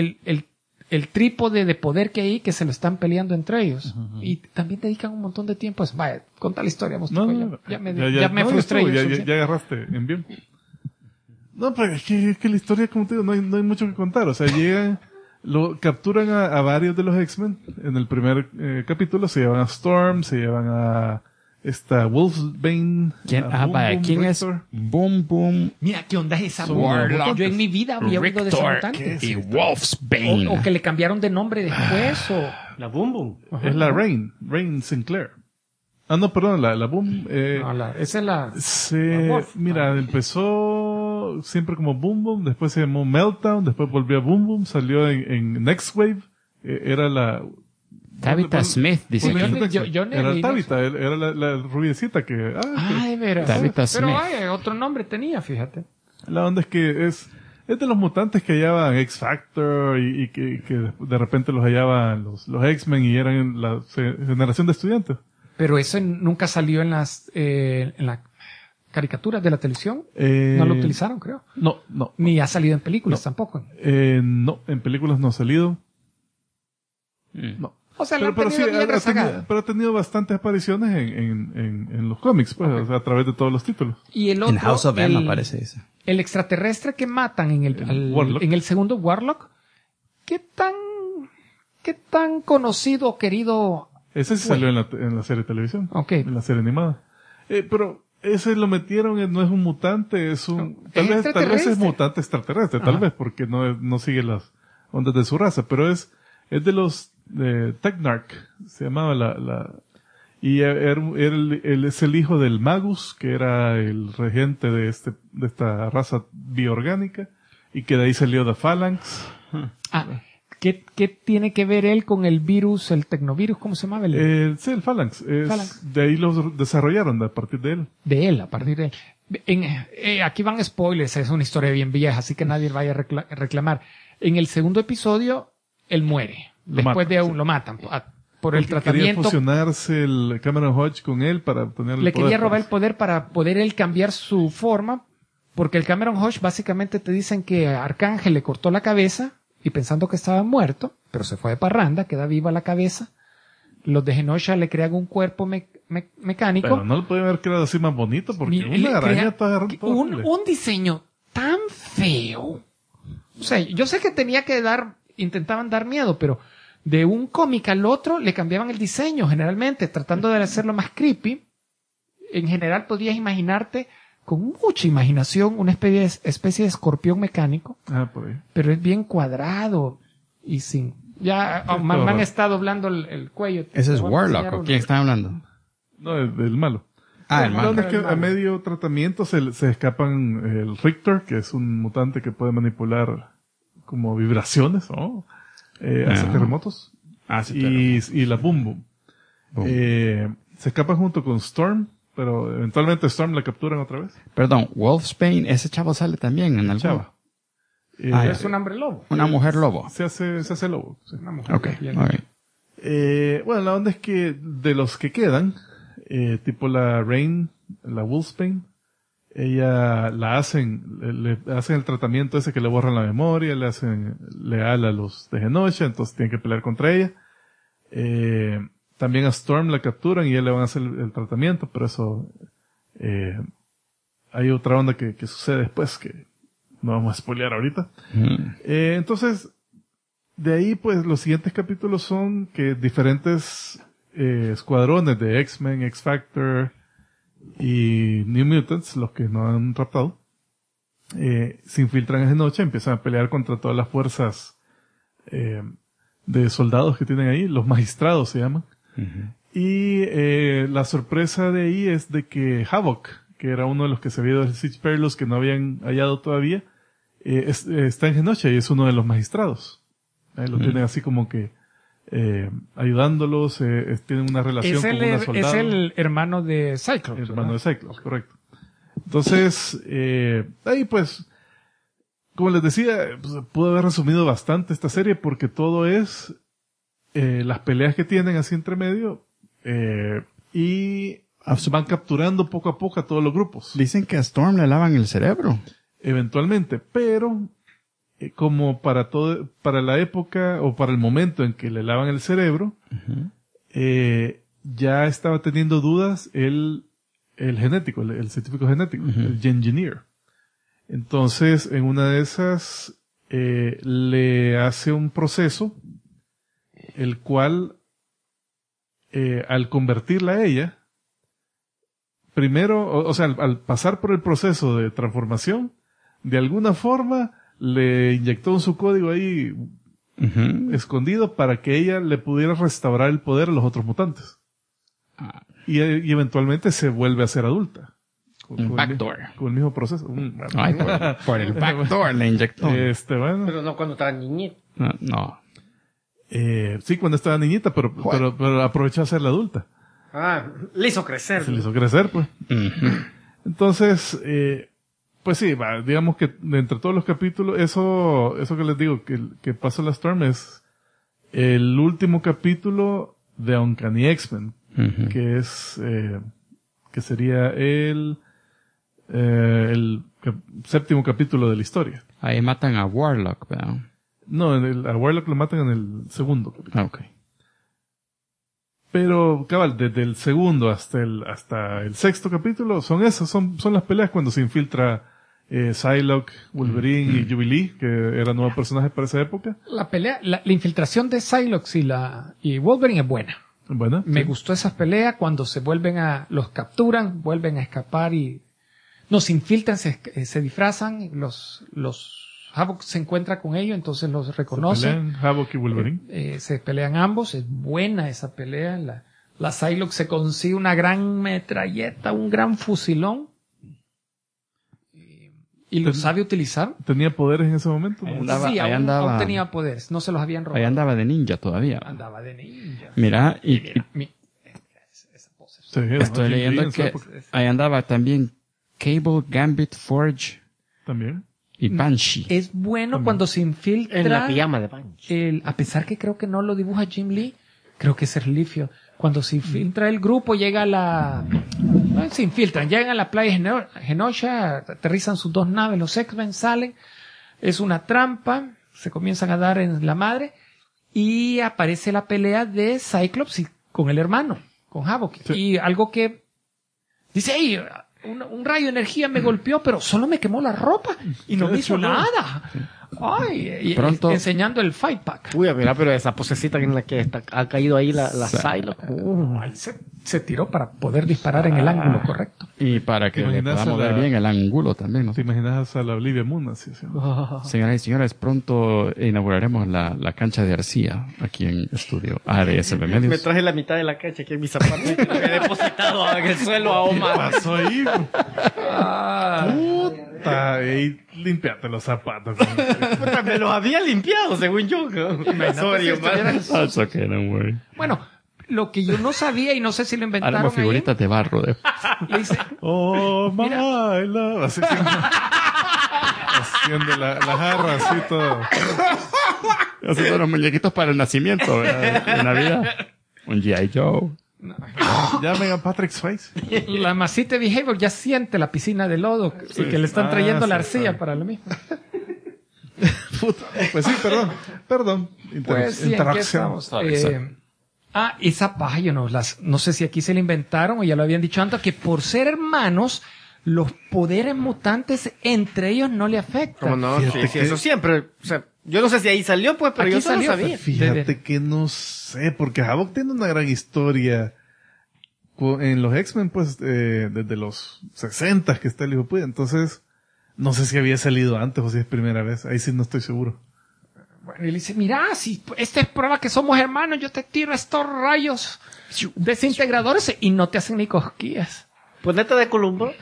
el trípode de poder que hay, que se lo están peleando entre ellos. Y también dedican un montón de tiempo. Vaya, conta la historia, Mostoco, ya me frustré. estuvo, yo ya suficiente. agarraste en bien. No, pero es que la historia, como te digo, no hay mucho que contar. O sea, capturan a varios de los X-Men. En el primer capítulo se llevan a Storm, se llevan a esta Wolfsbane. ¿Quién? a Boom Vaya, Boom ¿quién es? Rictor. Boom Boom Mira, ¿qué onda es esa Son Warlock? mutantes. Yo en mi vida había oído de esa Rictor mutante. y Wolfsbane. O que le cambiaron de nombre después, o... La Boom Boom. Es la Rain Sinclair. Ah, no, perdón, la Boom. No, esa es la... la Wolf. Mira, empezó siempre como Boom Boom, después se llamó Meltdown, después volvió a Boom Boom, salió en Next Wave, era la... Tabitha Smith, dice Ponle aquí. Next yo- Wave. yo no era leí Tabitha, era la rubiecita que... Ay, veras. Tabitha Pero Smith. vaya, otro nombre tenía, fíjate. La onda es que es de los mutantes que hallaban X-Factor y que de repente los hallaban los X-Men y eran la generación de estudiantes. Pero eso nunca salió en las caricaturas de la televisión. No lo utilizaron, creo. No. Ni ha salido en películas No. tampoco. No, en películas no ha salido. No. O sea, la Pero han tenido bien rezagada. ha tenido bastantes apariciones en los cómics, pues, o sea, a través de todos los títulos. Y el otro, En House of M el, aparece ese. el extraterrestre que matan Warlock. en el segundo Warlock, ¿qué tan conocido o querido? Ese sí salió en la serie de televisión. Ok. En la serie animada. Pero ese lo metieron, no es un mutante, es un... Tal vez es extraterrestre. mutante extraterrestre, tal vez, porque no sigue las ondas de su raza, pero es de los Technarch, se llamaba y él es el hijo del Magus, que era el regente de esta raza bioorgánica, y que de ahí salió The Phalanx. ¿Qué tiene que ver él con el virus, el tecnovirus, cómo se llama? Sí, el Phalanx. Phalanx. De ahí los desarrollaron a partir de él. De él, a partir de él. Aquí van spoilers, es una historia bien vieja, así que nadie vaya a reclamar. En el segundo episodio, él muere. Lo matan por el Porque quería tratamiento. fusionarse el Cameron Hodge con él para obtener el Le poder. quería robar el poder para poder él cambiar su forma, porque el Cameron Hodge básicamente te dicen que Arcángel le cortó la cabeza y pensando que estaba muerto, pero se fue de parranda, queda viva la cabeza. Los de Genosha le crean un cuerpo mecánico. Pero no lo pueden haber creado así más bonito porque Le una araña crean toda horrible. un diseño tan feo. O sea, yo sé que intentaban dar miedo, pero de un cómic al otro le cambiaban el diseño generalmente, tratando de hacerlo más creepy. En general podías imaginarte con mucha imaginación una especie de escorpión mecánico, Por ahí. pero es bien cuadrado y sin... Ya me han estado doblando el cuello. Ese es Te voy a Warlock, enseñar ¿o uno. quién está hablando? No, el malo. El La malo. onda es que a medio tratamiento se escapan el Rictor, que es un mutante que puede manipular como vibraciones, ¿no? Hace terremotos. Y la Boom Boom. Se escapan junto con Storm, pero eventualmente Storm la capturan otra vez. Perdón, Wolfsbane, ese chavo sale también en el Chava. Es un hombre lobo. Una mujer lobo. Se hace lobo. Sí. Una mujer Ok, bien- ok. Bueno, la onda es que de los que quedan, tipo la Rain, la Wolfsbane, ella le hacen el tratamiento ese que le borran la memoria, le hacen leal a los de Genosha, entonces tienen que pelear contra ella. También a Storm la capturan y ella le van a hacer el tratamiento, pero eso, hay otra onda que sucede después que no vamos a spoilear ahorita. Entonces, de ahí pues los siguientes capítulos son que diferentes escuadrones de X-Men, X-Factor y New Mutants, los que no han raptado, se infiltran en Genosha, empiezan a pelear contra todas las fuerzas de soldados que tienen ahí, los magistrados se llaman. Y la sorpresa de ahí es de que Havok, que era uno de los que se había ido del Siege Perilous que no habían hallado todavía, está en Genosha y es uno de los magistrados. Lo tienen así como que ayudándolos, tienen una relación con una soldado. Es el hermano de Cyclops. El hermano de Cyclops, correcto. Entonces, ahí pues, como les decía, pues, pude haber resumido bastante esta serie porque todo es las peleas que tienen así entre medio y van capturando poco a poco a todos los grupos. Dicen que a Storm le lavan el cerebro. Eventualmente, pero como para la época o para el momento en que le lavan el cerebro, ya estaba teniendo dudas el genético, el científico genético, el Engineer. Entonces, en una de esas, le hace un proceso, el cual, al convertirla a ella, primero, o sea, al pasar por el proceso de transformación, de alguna forma, le inyectó su código ahí escondido para que ella le pudiera restaurar el poder a los otros mutantes. Y eventualmente se vuelve a ser adulta. Un backdoor. Con el mismo proceso. Ay, por el backdoor le inyectó. Bueno. Pero no cuando estaba niñita. No. Sí, cuando estaba niñita, pero aprovechó a ser la adulta. Le hizo crecer. Se le hizo crecer, pues. Entonces, pues sí, digamos que entre todos los capítulos, eso que les digo, que pasa la Storm es el último capítulo de Uncanny X-Men, que es, que sería el séptimo capítulo de la historia. Ahí matan a Warlock, ¿verdad? No, a Warlock lo matan en el segundo capítulo. Ok. Pero, cabal, desde el segundo hasta el sexto capítulo son las peleas cuando se infiltra Psylocke, Wolverine y Jubilee, que eran nuevos personajes para esa época. La infiltración de Psylocke y Wolverine es buena. Bueno, Me gustó esas peleas cuando los capturan, vuelven a escapar y se infiltran, se disfrazan, los Havok se encuentra con ellos, entonces los reconoce. Se pelean Havok y Wolverine. Se pelean ambos, es buena esa pelea. La Psylocke se consigue una gran metralleta, un gran fusilón. Y lo sabe utilizar. ¿Tenía poderes en ese momento? Sí, aún tenía poderes, no se los habían robado. Ahí andaba de ninja todavía. Andaba de ninja. Mira, esa pose. Sí, estoy leyendo en su que época. ahí andaba también Cable, Gambit, Forge También. y Banshee. Es bueno cuando se infiltra. En la pijama de Banshee. A pesar que creo que no lo dibuja Jim Lee, creo que es Serlifio. Cuando se infiltra el grupo, llegan a la playa Genosha, aterrizan sus 2 naves, los X-Men salen, es una trampa, se comienzan a dar en la madre, y aparece la pelea de Cyclops con el hermano, con Havok. Sí. Y algo que dice, hey, un rayo de energía me golpeó, pero solo me quemó la ropa y no me hizo nada. Ay, y Pronto. enseñando el fight pack. Uy, mira, pero esa posecita en la que ha caído ahí la Psylocke. Ay, se tiró para poder disparar en el ángulo correcto. Y para que ¿Te le imaginas podamos a ver la- bien el ángulo también, ¿no? ¿Te imaginas a la Olivia Moon así? Señoras y señores, pronto inauguraremos la cancha de arcilla aquí en estudio ADSB Me Medios. traje la mitad de la cancha aquí en mis zapatos y lo había depositado en el suelo a ¿Qué Omar. pasó ahí? Puta, ey, limpiate los zapatos. Puta, me los había limpiado, según yo. Sorry, Omar. That's okay, don't worry. Bueno, lo que yo no sabía y no sé si lo inventaron Haremos ahí, figuritas de barro. le dice, Oh, my Mira. love. Así, haciendo la jarra así todo. Esos son los muñequitos para el nacimiento, ¿verdad? De Navidad. Un G.I. Joe. Llamen a Patrick Swayze. La masita de Behavior ya siente la piscina de lodo y que le están trayendo la arcilla para lo mismo. Puta. Pues sí, perdón. Pues sí, ¿en qué Interacción. estamos? Esa paja, yo no sé si aquí se la inventaron o ya lo habían dicho antes, que por ser hermanos, los poderes mutantes entre ellos no le afectan. ¿Cómo no? Fíjate Sí, que- eso siempre. O sea, yo no sé si ahí salió, pues, pero Aquí yo eso no salió, sabía. Fíjate que no sé, porque Havok tiene una gran historia en los X-Men, pues, desde los 60 que está el hijo pude. Entonces, no sé si había salido antes o si es primera vez. Ahí sí no estoy seguro. Bueno, y le dice, mira, si esta es prueba que somos hermanos, yo te tiro estos rayos desintegradores y no te hacen ni cosquillas. Ponete de Columbo.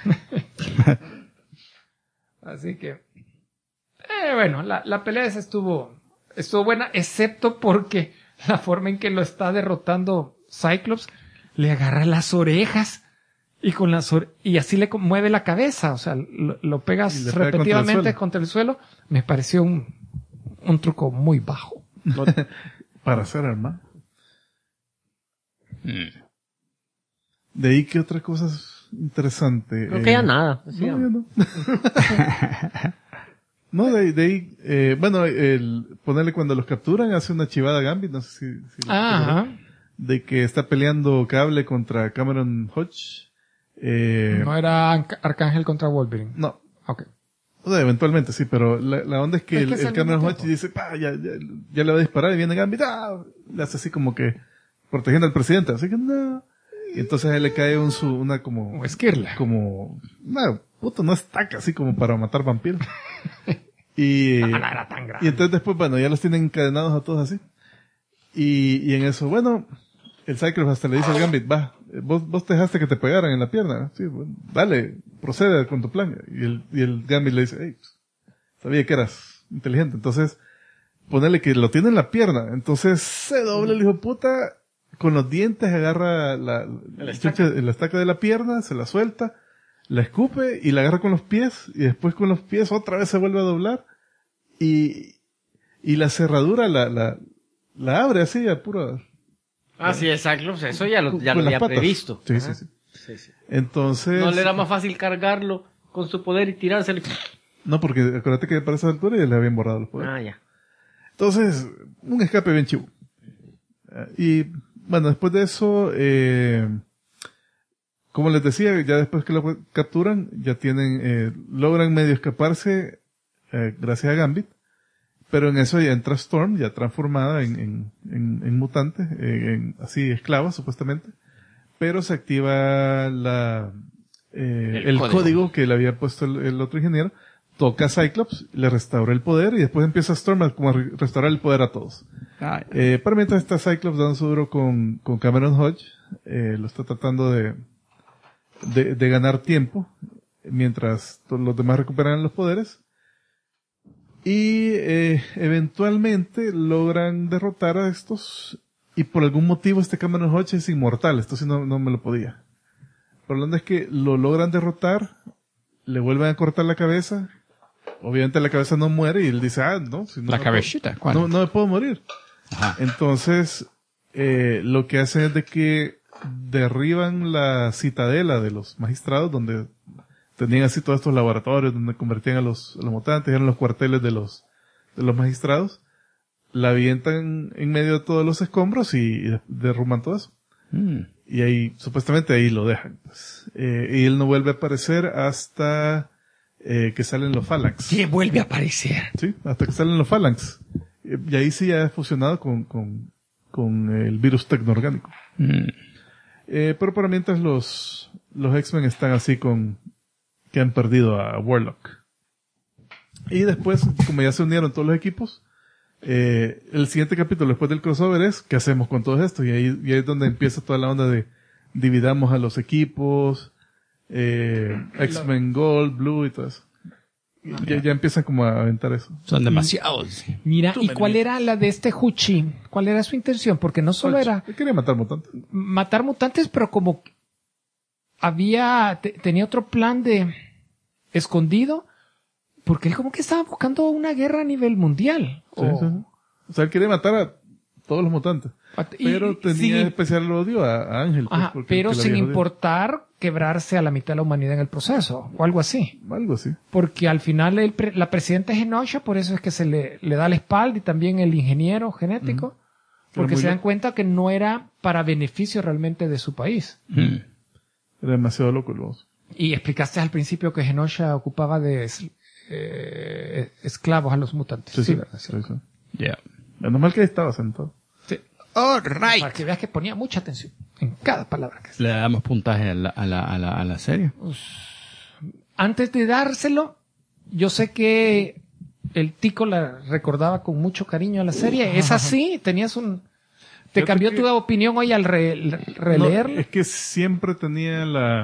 Así que, bueno, la pelea esa estuvo buena, excepto porque la forma en que lo está derrotando Cyclops, le agarra las orejas y con y así le mueve la cabeza, o sea, lo pegas Y le pega repetidamente contra el suelo. Me pareció un truco muy bajo. Para ser hermano. De ahí, ¿qué otra cosa es interesante? Creo que ya nada. No, ya no. No, de ahí, bueno, ponerle cuando los capturan, hace una chivada Gambit, no sé si Ajá. de que está peleando Cable contra Cameron Hodge. No era Arcángel contra Wolverine. No. Ok. O sea, eventualmente sí, pero la onda es que Es que es el al Cameron mismo Hodge tiempo. dice, ya le va a disparar y viene Gambit, le hace así como que protegiendo al presidente, así que no. Y entonces a él le cae una como, O Esquirla. como, no, puto, no estaca, así como para matar vampiros. Y, No era tan grande. y entonces después, bueno, ya los tienen encadenados a todos así. Y en eso, bueno, el Cyclops hasta le dice al Gambit, vos te dejaste que te pegaran en la pierna. Sí, bueno, dale, procede con tu plan. Y el Gambit le dice, hey, sabía que eras inteligente. Entonces, ponele que lo tiene en la pierna. Entonces, se dobla el hijo de puta, con los dientes agarra la estaca de la pierna, se la suelta, la escupe y la agarra con los pies. Y después con los pies otra vez se vuelve a doblar. Y la cerradura la abre así a pura... Ah, sí, el Cyclops, eso ya lo con había las patas. previsto. Sí, Ajá. sí, sí. Sí, sí. Entonces... No le era más fácil cargarlo con su poder y tirárselo. No, porque acuérdate que para esa altura ya le habían borrado los poderes. Ah, ya. Entonces, un escape bien chivo. Y, bueno, después de eso, como les decía, ya después que lo capturan, ya logran medio escaparse, gracias a Gambit. Pero en eso ya entra Storm, ya transformada en mutante, así esclava, supuestamente. Pero se activa el código que le había puesto el otro ingeniero, toca a Cyclops, le restaura el poder y después empieza Storm a como a restaurar el poder a todos. Para mientras está Cyclops dando su duro con Cameron Hodge, lo está tratando de ganar tiempo, mientras todos los demás recuperan los poderes. Y eventualmente logran derrotar a estos, y por algún motivo este Cameron Hodge es inmortal, esto sí no me lo podía. Por lo tanto es que lo logran derrotar, le vuelven a cortar la cabeza, obviamente la cabeza no muere y él dice, no, si no La me cabecita, puedo- ¿cuál? no me puedo morir. Ajá. Entonces, lo que hacen es de que derriban la citadela de los magistrados, donde tenían así todos estos laboratorios, donde convertían a los mutantes, eran los cuarteles de los magistrados, la avientan en medio de todos los escombros y derrumban todo eso. Y ahí, supuestamente ahí lo dejan, pues. Y él no vuelve a aparecer hasta, que salen los Phalanx. ¿Qué vuelve a aparecer? Sí, hasta que salen los Phalanx. Y ahí sí ya es fusionado con el virus tecnoorgánico. Pero para mientras los X-Men están así que han perdido a Warlock. Y después, como ya se unieron todos los equipos, el siguiente capítulo después del crossover es ¿qué hacemos con todo esto? Y ahí es donde empieza toda la onda de dividamos a los equipos, X-Men Gold, Blue y todo eso. Ya empiezan como a aventar eso. Son demasiados. Mira, ¿y cuál era la de este Huchi? ¿Cuál era su intención? Porque no solo era Yo quería matar mutantes. matar mutantes, pero como tenía otro plan de escondido, porque él como que estaba buscando una guerra a nivel mundial. Sí, sí, sí. O sea, él quería matar a todos los mutantes. Y- Pero tenía sin- especial odio a Ángel. pues, Ajá, porque pero el que la sin había jodido. importar quebrarse a la mitad de la humanidad en el proceso, o algo así. Algo así. Porque al final la presidenta es Genosha, por eso es que se le da la espalda, y también el ingeniero genético, porque muy se dan loco. cuenta que no era para beneficio realmente de su país. Era demasiado loco el voz. Y explicaste al principio que Genosha ocupaba de esclavos a los mutantes. Sí, sí. ¿verdad? Sí, sí. Yeah. Menos mal que ahí estaba sentado. All Para right. que veas que ponía mucha atención en cada palabra que Le damos puntaje a la serie. Antes de dárselo, yo sé que el Tico la recordaba con mucho cariño a la serie. ¿Es así? ¿Tenías un... ¿Te Fíjate cambió que- tu opinión hoy al releerla? No, es que siempre tenía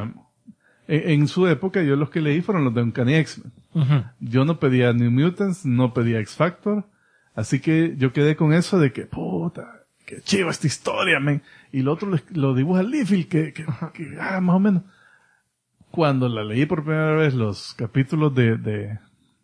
en su época, yo los que leí fueron los de Uncanny X-Men. Ujú. Yo no pedía New Mutants, no pedía X-Factor. Así que yo quedé con eso de que, puta, que chiva esta historia, men. Y lo otro lo dibuja Liefeld, que más o menos. Cuando la leí por primera vez los capítulos de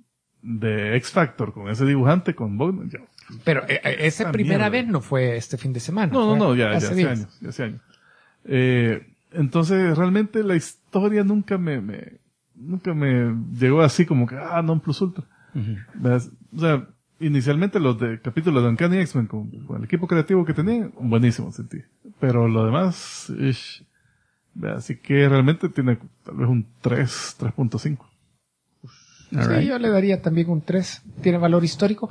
X-Factor con ese dibujante, con Bogdan, yo, Pero esa esta primera mierda. vez no fue este fin de semana. No, fue ya hace días. años, ya hace años. Entonces, realmente la historia nunca me llegó así como que, non plus ultra. ¿Ves? O sea, inicialmente los capítulos de Uncanny X-Men con el equipo creativo que tenían, buenísimo sentí. Pero lo demás, ¿ves? Así que realmente tiene tal vez un 3.5. Sí, yo le daría también un 3. Tiene valor histórico.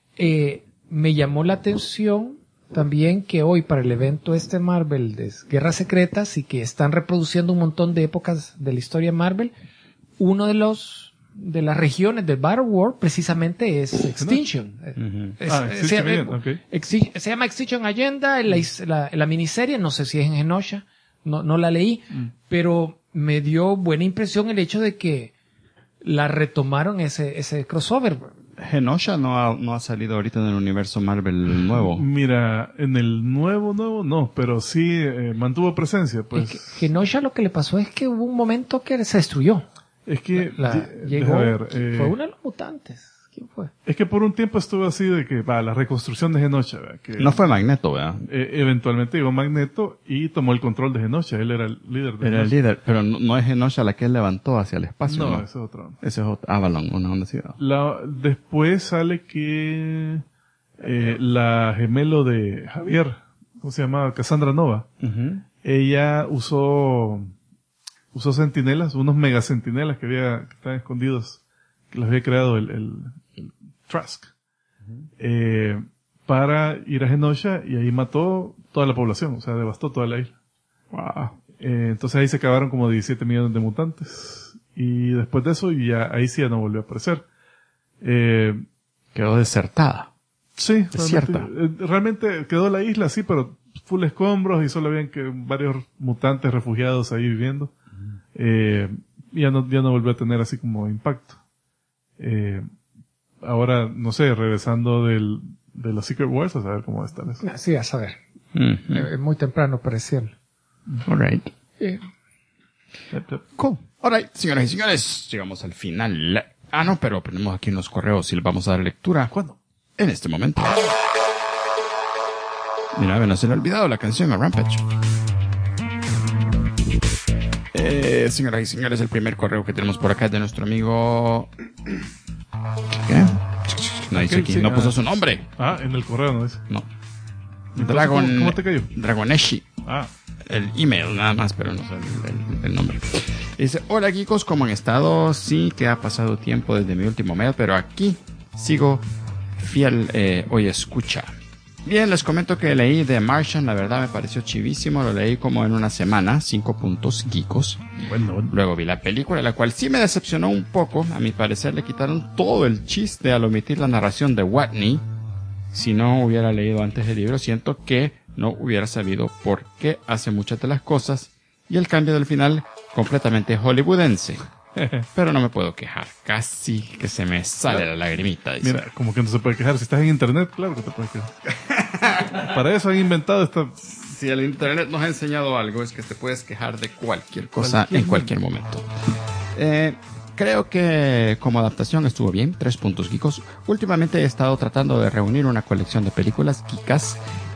Me llamó la atención también que hoy para el evento Marvel de Guerras Secretas y que están reproduciendo un montón de épocas de la historia Marvel, uno de las regiones del Battle World precisamente es Extinction. Extinction Agenda, ok. Se llama Extinction Agenda en la miniserie, no sé si es en Genosha, no la leí, pero me dio buena impresión el hecho de que la retomaron ese crossover. Genosha no ha salido ahorita en el universo Marvel nuevo. Mira, en el nuevo no, pero sí mantuvo presencia, pues. Es que Genosha lo que le pasó es que hubo un momento que se destruyó. Es que, Llegó, deja ver, fue uno de los mutantes. ¿Quién fue? es que por un tiempo estuvo así de que, la reconstrucción de Genosha, ¿verdad? Que No fue Magneto, ¿verdad? eventualmente llegó Magneto y tomó el control de Genosha. Él era el líder de Era el Genosha. líder, pero no es Genosha la que él levantó hacia el espacio, No, ¿no? ese es otro. Ese es otro, Avalon, una onda así. Después sale que la gemelo de Javier, ¿cómo se llamaba? Cassandra Nova. Ella usó sentinelas, unos mega sentinelas que estaban escondidos, que los había creado el Trask, para ir a Genosha, y ahí mató toda la población, o sea, devastó toda la isla. Wow. Entonces ahí se acabaron como 17 millones de mutantes, y después de eso ahí sí ya no volvió a aparecer. Quedó desertada. Sí, Desierta. realmente quedó la isla así, pero full escombros, y solo habían varios mutantes refugiados ahí viviendo. Y ya no volvió a tener así como impacto. Ahora, no sé, regresando de los Secret Wars, a saber cómo va a estar eso. Sí, a saber. Es muy temprano para decirlo. All right. Eh, Cool. All right, señoras y señores, llegamos al final. No, pero ponemos aquí unos correos y les vamos a dar lectura. ¿Cuándo? En este momento. Mira, no se le ha olvidado la canción a Rampage. Señoras y señores, el primer correo que tenemos por acá es de nuestro amigo... ¿Qué? No dice aquí, sí, no puso su nombre. En el correo no dice. No. Entonces, Dragon... ¿cómo te cayó? Dragoneshi. El email nada más, pero no sé el nombre. Dice, hola geekos, ¿cómo han estado? Sí que ha pasado tiempo desde mi último mail, pero aquí sigo fiel hoy escucha. Bien, les comento que leí The Martian, la verdad me pareció chivísimo, lo leí como en una semana, 5 puntos geekos. Bueno. Luego vi la película, la cual sí me decepcionó un poco, a mi parecer le quitaron todo el chiste al omitir la narración de Watney. Si no hubiera leído antes el libro, siento que no hubiera sabido por qué hace muchas de las cosas, y el cambio del final completamente hollywoodense. Pero no me puedo quejar, casi que se me sale la lagrimita. Dice. Mira, como que no se puede quejar. Si estás en internet, claro que te puedes quejar. Para eso han inventado esta... Si el internet nos ha enseñado algo, es que te puedes quejar de cualquier cosa en cualquier momento. Creo que como adaptación estuvo bien, 3 puntos geekos. Últimamente he estado tratando de reunir una colección de películas geekas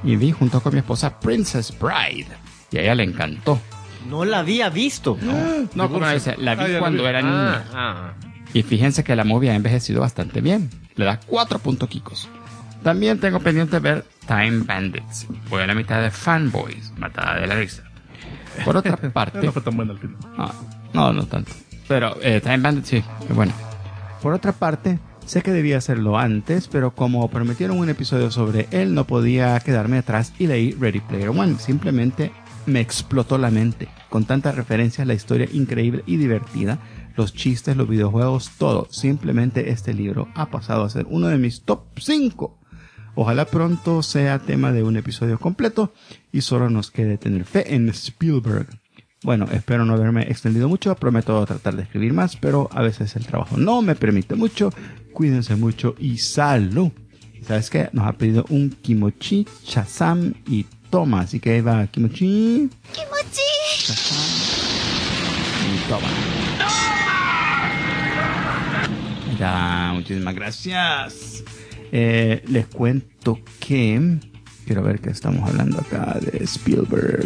y vi junto con mi esposa Princess Bride. Y a ella le encantó. No la había visto. No, como dice, la vi ya la cuando vi. era niña. Y fíjense que la movie ha envejecido bastante bien. Le da 4 kikos. También tengo pendiente ver Time Bandits. Voy a la mitad de Fanboys, matada de la risa. Por otra parte... No fue tan bueno al final. No tanto. Pero Time Bandits sí, es bueno. Por otra parte, sé que debía hacerlo antes, pero como prometieron un episodio sobre él, no podía quedarme atrás y leí Ready Player One. Simplemente me explotó la mente. Con tantas referencias, la historia increíble y divertida, los chistes, los videojuegos, todo. Simplemente este libro ha pasado a ser uno de mis top 5. Ojalá pronto sea tema de un episodio completo y solo nos quede tener fe en Spielberg. Bueno, espero no haberme extendido mucho, prometo tratar de escribir más, pero a veces el trabajo no me permite mucho. Cuídense mucho y salud. ¿Sabes qué? Nos ha pedido un kimochi, Shazam y toma, así que ahí va kimochi. Shazam y toma. Ya, muchísimas gracias. Les cuento que... Quiero ver que estamos hablando acá de Spielberg.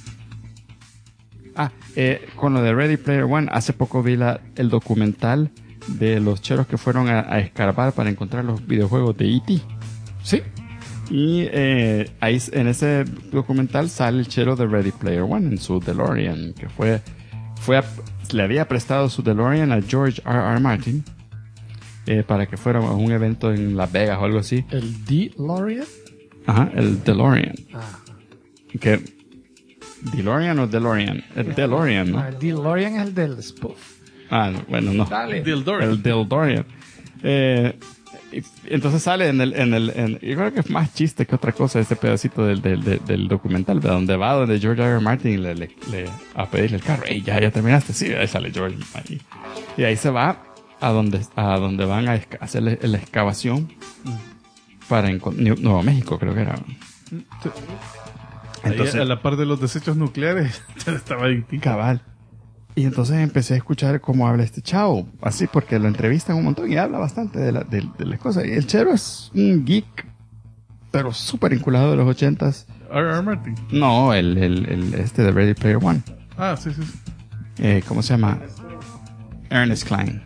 Con lo de Ready Player One, hace poco vi el documental de los cheros que fueron a escarbar para encontrar los videojuegos de E.T. Sí. Y ahí en ese documental sale el chero de Ready Player One en su DeLorean, que le había prestado su DeLorean a George R.R. Martin para que fuera a un evento en Las Vegas o algo así. ¿El DeLorean? Ajá, el DeLorean. Ah. Que ¿DeLorean o DeLorean? El DeLorean, ¿no? El DeLorean es el del spoof. No, bueno, no. Dale. El DeLorean. Entonces sale yo creo que es más chiste que otra cosa este pedacito del documental, de donde va, donde George R. R. Martin le a pedirle el carro. Ey, ya terminaste. Sí, ahí sale George. Y ahí se va a donde van a hacer la excavación para Nuevo México, creo que era. Entonces, ahí, a la par de los desechos nucleares, estaba ahí. Cabal. Y entonces empecé a escuchar cómo habla este chavo, así, porque lo entrevistan un montón y habla bastante de las cosas. Y el chero es un geek, pero súper vinculado de los 80s. R.R. Martin. No, el de Ready Player One. Sí. ¿Cómo se llama? Ernest Cline.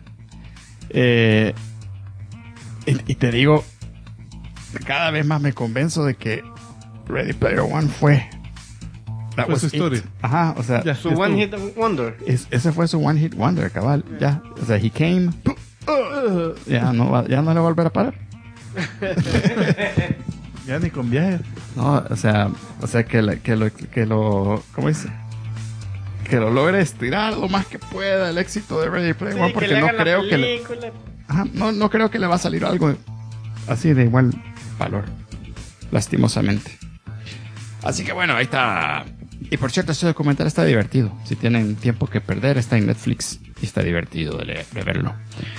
Y te digo, cada vez más me convenzo de que Ready Player One fue su historia. Ajá, o sea, Su One Hit Wonder. Ese fue su One Hit Wonder, cabal. Ya, o sea, he came. Ya no le va a volver a parar. Ya ni con viajes. No, o sea que lo ¿cómo dice? Que lo logre estirar lo más que pueda el éxito de Ready Player One, porque no creo que no creo que le va a salir algo así de igual valor, lastimosamente. Así que bueno, ahí está. Y por cierto, ese documental está divertido. Si tienen tiempo que perder, está en Netflix y está divertido de verlo.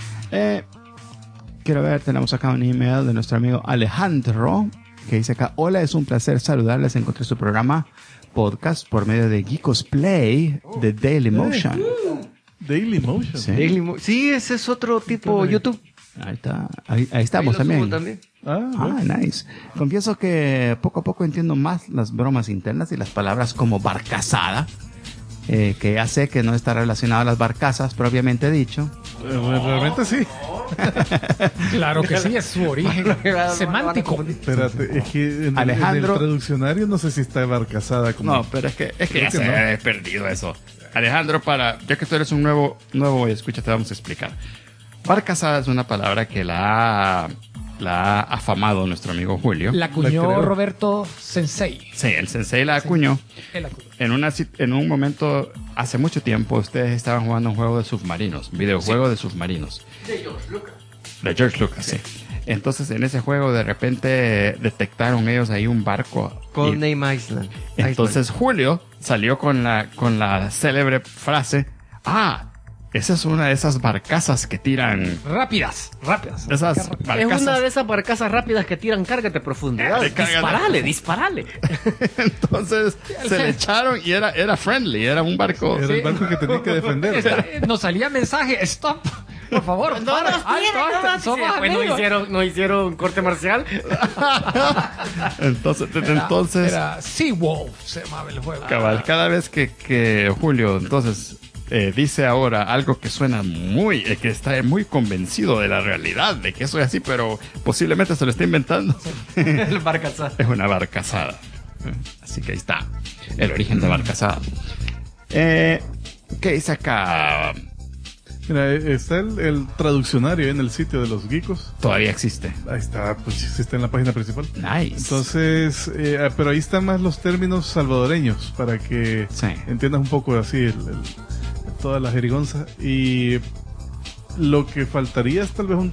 Quiero ver, tenemos acá un email de nuestro amigo Alejandro, que dice acá: hola, es un placer saludarles. Encontré su programa podcast por medio de Geekos Play de Dailymotion. Dailymotion. Sí, ese es otro tipo YouTube. Ahí está, ahí estamos también. Nice. Confieso que poco a poco entiendo más las bromas internas y las palabras como barcazada, que ya sé que no está relacionado a las barcazas propiamente dicho. Realmente sí. Claro que sí, es su origen semántico. Espérate, es que en Alejandro, el traduccionario no sé si está barcazada como... No, pero es que ya se ha perdido eso. Alejandro, ya que tú eres un nuevo escucha, te vamos a explicar. Barcazada es una palabra que la ha afamado nuestro amigo Julio. La acuñó Roberto Sensei. Sí, el Sensei la acuñó. Él acuñó. En un momento, hace mucho tiempo, ustedes estaban jugando un juego de submarinos, videojuego de submarinos. De George Lucas, sí. Entonces, en ese juego, de repente, detectaron ellos ahí un barco. Codename Island. Entonces, Julio salió con la célebre frase: esa es una de esas barcazas que tiran... Rápidas. Esas barcazas. Es una de esas barcazas rápidas que tiran carga de profundidad. Disparale. Entonces se le echaron y era friendly, era un barco. Era el barco que tenía que defender. Nos salía mensaje, stop. por favor. No para. nos tienen, Alto, no, alto, somos después amigos. no hicieron corte marcial. Entonces Era Seawolf, se llamaba el juego. cabal, cada vez que Julio entonces dice ahora algo que suena muy, que está muy convencido de la realidad, de que eso es así, pero posiblemente se lo está inventando, El barcazá. es una barcazada. Así que ahí está, el origen de barcazada. ¿Qué dice acá? Mira, está el traduccionario en el sitio de los geekos. Todavía existe. Ahí está, pues sí está en la página principal. Nice. Entonces, pero ahí están más los términos salvadoreños para que Sí. entiendas un poco así toda la jerigonza. Y lo que faltaría es tal vez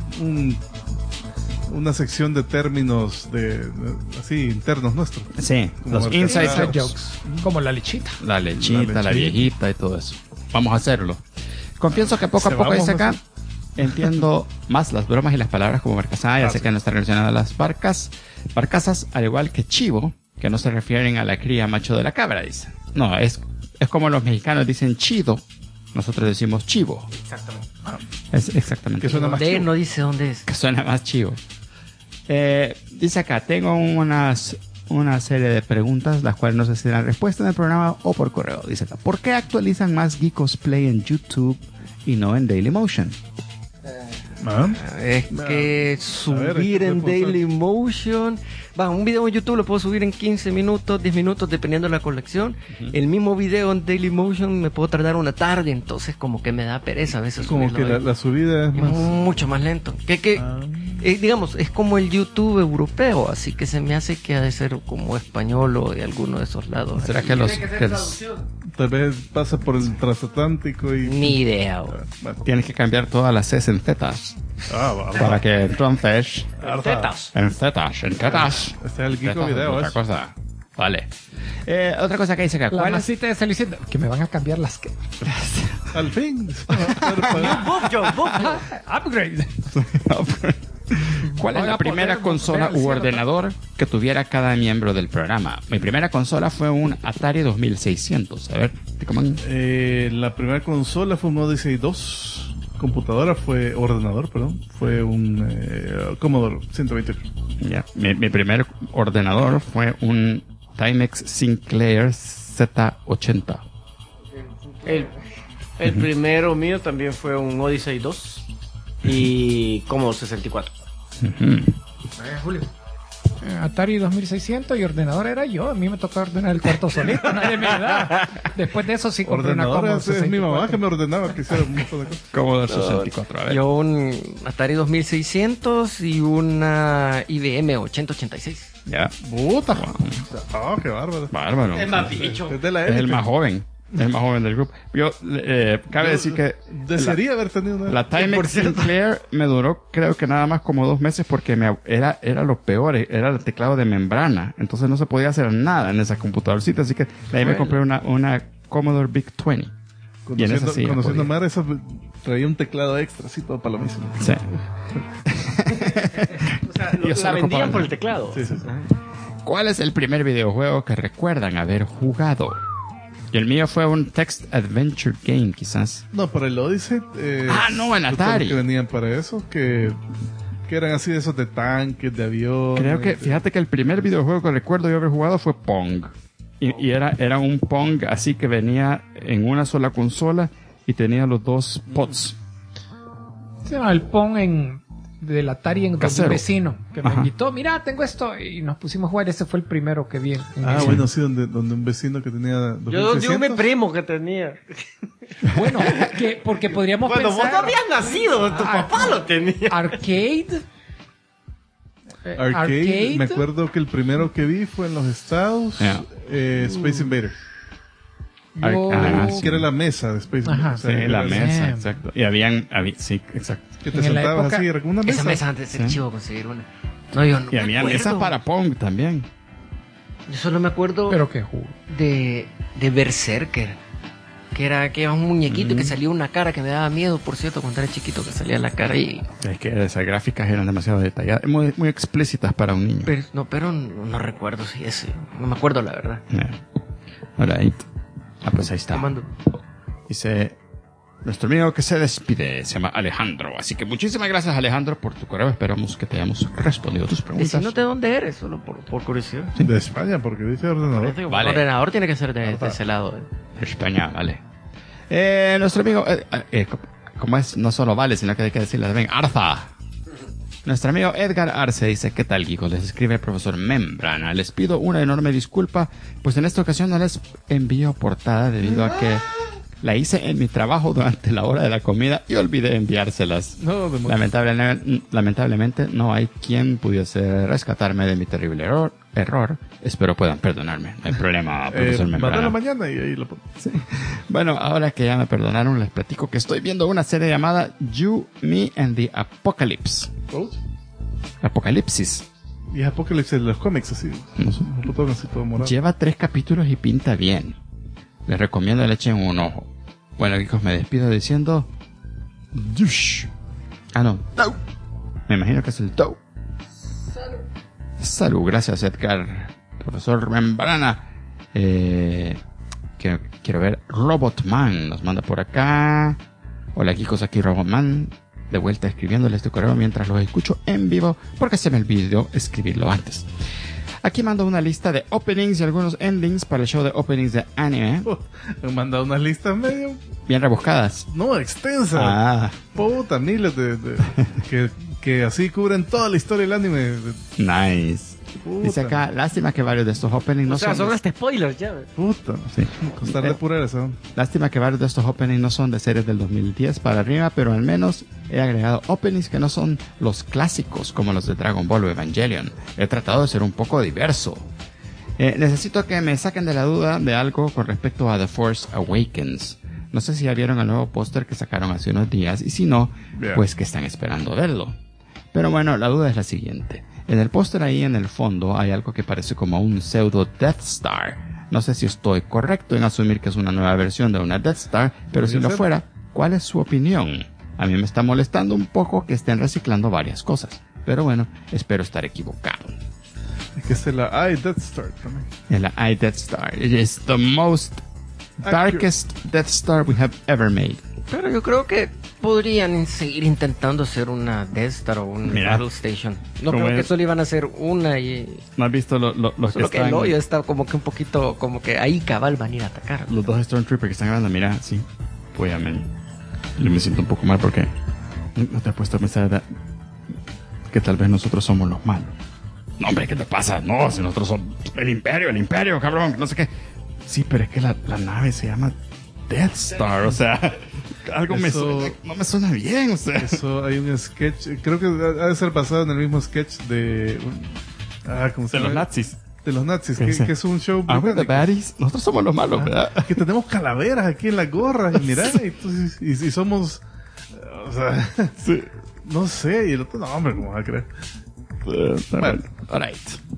una sección de términos así internos nuestros. Sí, Como los barcazada. inside Inside jokes. jokes. Como la lechita. La lechita, la viejita y todo eso. Vamos a hacerlo. Confieso que poco a Se poco vamos dice acá, nosotros. entiendo más las bromas y las palabras como barcazada, ya sé que no está relacionada a las barcazas, al igual que chivo, que no se refieren a la cría macho de la cabra, dice. No, es como los mexicanos dicen chido, nosotros decimos chivo. Exactamente. Es exactamente. Que suena más ¿Dónde? chivo. No dice dónde es. Que suena más chivo. Dice acá, tengo una serie de preguntas, las cuales no sé si tendrán respuesta en el programa o por correo. Dice acá, ¿por qué actualizan más Geekos Play en YouTube y no en Dailymotion? Ah, Es que subir en Dailymotion. Un video en YouTube lo puedo subir en 15 minutos, 10 minutos, dependiendo de la colección. El mismo video en Dailymotion me puedo tardar una tarde, entonces como que me da pereza a veces como que subirlo ahí. la subida es Es más... mucho más lento. Digamos, es como el YouTube europeo, así que se me hace que ha de ser como español o de alguno de esos lados. ¿Será Así que los Tal vez pasa por el transatlántico y... Ni idea. Bueno. tienes que cambiar todas las Cs en zetas? Para que entonces Tetas. en zetas. Este es el Geeko Zetas es video, otra ¿eh? cosa. Vale. Otra cosa que dice acá, La ¿cuál es? masita de Celicita. Que me van a cambiar las que. Al fin. Se va a poder pagar. Upgrade. ¿Cuál es Van la a primera poner consola al u cielo, ordenador que tuviera cada miembro del programa? Mi primera consola fue un Atari 2600. A ver, Ticomán. La primera consola fue un Odyssey 2. Computadora ordenador, fue un Commodore 128. Ya. Mi primer ordenador fue un Timex Sinclair Z80. El primero mío también fue un Odyssey 2 y Commodore 64. Julio. Atari 2600 y ordenador era yo. A mí me tocó ordenar el cuarto solito. Nadie me da. Después de eso sí compré una Ordenador Commodore es mi mamá 64. que me ordenaba que hiciera un montón de cosas. Commodore 64. A ver. Yo un Atari 2600 y una IBM 8086. Ya. Puta. Ah, qué bárbaro. Bárbaro. Es más bicho. Es de la Es el élite. más joven. Es el más joven del grupo. Yo, cabe decir que Desearía haber tenido una. la Timex Sinclair me duró creo que nada más como 2 meses porque era lo peor, era el teclado de membrana, entonces no se podía hacer nada en esa computadorcita, así que de ahí me compré una Commodore Big 20. Y en esa sí ya Conociendo a podía. Mar, esa traía un teclado extra, así todo palomísimo. Sí. O sea, Yo la solo vendían ocupaba- por el teclado. Sí. ¿Cuál es el primer videojuego que recuerdan haber jugado? Y el mío fue un text adventure game, quizás. No, para el Odyssey. No, en de todo Atari. lo que venían para eso, que eran así de esos de tanques, de avión. Creo que, fíjate que el primer videojuego que recuerdo yo haber jugado fue Pong. Y era un Pong así que venía en una sola consola y tenía los dos pods. Se llama el Pong del Atari en donde Casero. un vecino que me Ajá. invitó. Mira, tengo esto. Y nos pusimos a jugar. Ese fue el primero que vi. Bueno, sí, donde un vecino que tenía. Yo 2600. mi primo que tenía. Bueno, porque podríamos Cuando vos pensar... no habías nacido, tu papá lo tenía. Arcade. Arcade. Me acuerdo que el primero que vi fue en los Estados. Yeah. Space Invader. Yo- Sí. Que era la mesa de Space Ajá. Invader. O sea, Sí, la era- mesa, Sí. exacto. Y sí, exacto. Que te En la sentabas época- así, era como una mesa. Esa mesa antes de ser Sí. chivo conseguir una. No, yo no Y me había acuerdo. mesas para Pong también. Yo solo me acuerdo Pero que jugó. de Berserker. Que era que era un muñequito y que salía una cara que me daba miedo, por cierto, cuando era chiquito, que salía la cara y... Es que esas gráficas eran demasiado detalladas, muy, muy explícitas para un niño. Pero no recuerdo si ese... No me acuerdo la verdad. Yeah. Alright. Pues ahí está. Te mando. Dice, Nuestro amigo que se despide se llama Alejandro. Así que muchísimas gracias, Alejandro, por tu correo. Esperamos que te hayamos respondido tus preguntas. Decínote dónde eres, solo por curiosidad. De España, porque dice ordenador. Vale. El ordenador tiene que ser de ese lado. España, vale. Nuestro amigo, como es, no solo vale, sino que hay que decirle también, Arza. Nuestro amigo Edgar Arce dice, ¿qué tal, Geekos? Les escribe el profesor Membrana. Les pido una enorme disculpa, pues en esta ocasión no les envío portada debido a que la hice en mi trabajo durante la hora de la comida y olvidé enviárselas. No, Lamentablemente no hay quien pudiese rescatarme de mi terrible error. Espero puedan perdonarme. No hay problema, profesor Membrana. Mándala mañana y ahí lo pongo. Sí. Bueno, ahora que ya me perdonaron, les platico que estoy viendo una serie llamada You, Me and the Apocalypse. ¿Oh? Apocalipsis. Y es Apocalipsis de los cómics, así. No sé. Un botón así todo morado. Lleva 3 capítulos y pinta bien. Les recomiendo le echen un ojo. Bueno, chicos, me despido diciendo... Yush. Ah, no. Tau. Me imagino que es el Tau. Salud. Gracias, Edgar. Profesor Membrana. Que quiero ver. Robotman nos manda por acá. Hola, chicos, aquí Robotman. De vuelta escribiéndole este correo mientras los escucho en vivo porque se me olvidó escribirlo antes. Aquí mando una lista de openings y algunos endings para el show de openings de anime. Me han mandado unas listas medio... Bien rebuscadas. No, extensas. Ah, Puta, miles que así cubren toda la historia del anime. nice. Puta. Dice acá, lástima que varios de estos openings no O sea, son de- hasta spoilers ya. Puta. Sí. Costar de pura eso. Lástima que varios de estos openings no son de series del 2010 para arriba, pero al menos he agregado openings que no son los clásicos como los de Dragon Ball o Evangelion. He tratado de ser un poco diverso. Necesito que me saquen de la duda de algo con respecto a The Force Awakens. No sé si ya vieron el nuevo póster que sacaron hace unos días y si no, Yeah. pues que están esperando verlo. Pero bueno, la duda es la siguiente. En el póster ahí en el fondo hay algo que parece como un pseudo Death Star. No sé si estoy correcto en asumir que es una nueva versión de una Death Star, pero si lo fuera, ¿cuál es su opinión? A mí me está molestando un poco que estén reciclando varias cosas. Pero bueno, espero estar equivocado. Es que es la Death Star también. En la Death Star. It is the most darkest Death Star we have ever made. Pero yo creo que podrían seguir intentando hacer una Death Star o un Mira. Battle Station. No Como creo que es- solo iban a hacer una y... ¿No has visto los que Solo que están... el hoyo está como que un poquito... Como que ahí cabal van a ir a atacar. Los dos Stormtroopers que están grabando, mira, sí. Pues amén. Yo me siento un poco mal porque no te he puesto a pensar que tal vez nosotros somos los malos. No, hombre, ¿qué te pasa? No, si nosotros somos el imperio, cabrón, no sé qué. Sí, pero es que la nave se llama Death Star, o sea, algo me Eso- suena, no me suena bien, o sea. Eso, hay un sketch, creo que ha de ser basado en el mismo sketch de... ¿cómo se De los llama? nazis. De los nazis, ¿Qué dice? que es un show Are we the británico. baddies? Nosotros somos los malos, ¿verdad? Que tenemos calaveras aquí en las gorras y mira, y somos... O sea, Sí. no sé, y el otro, no, hombre, ¿cómo va a creer? Bueno, alright.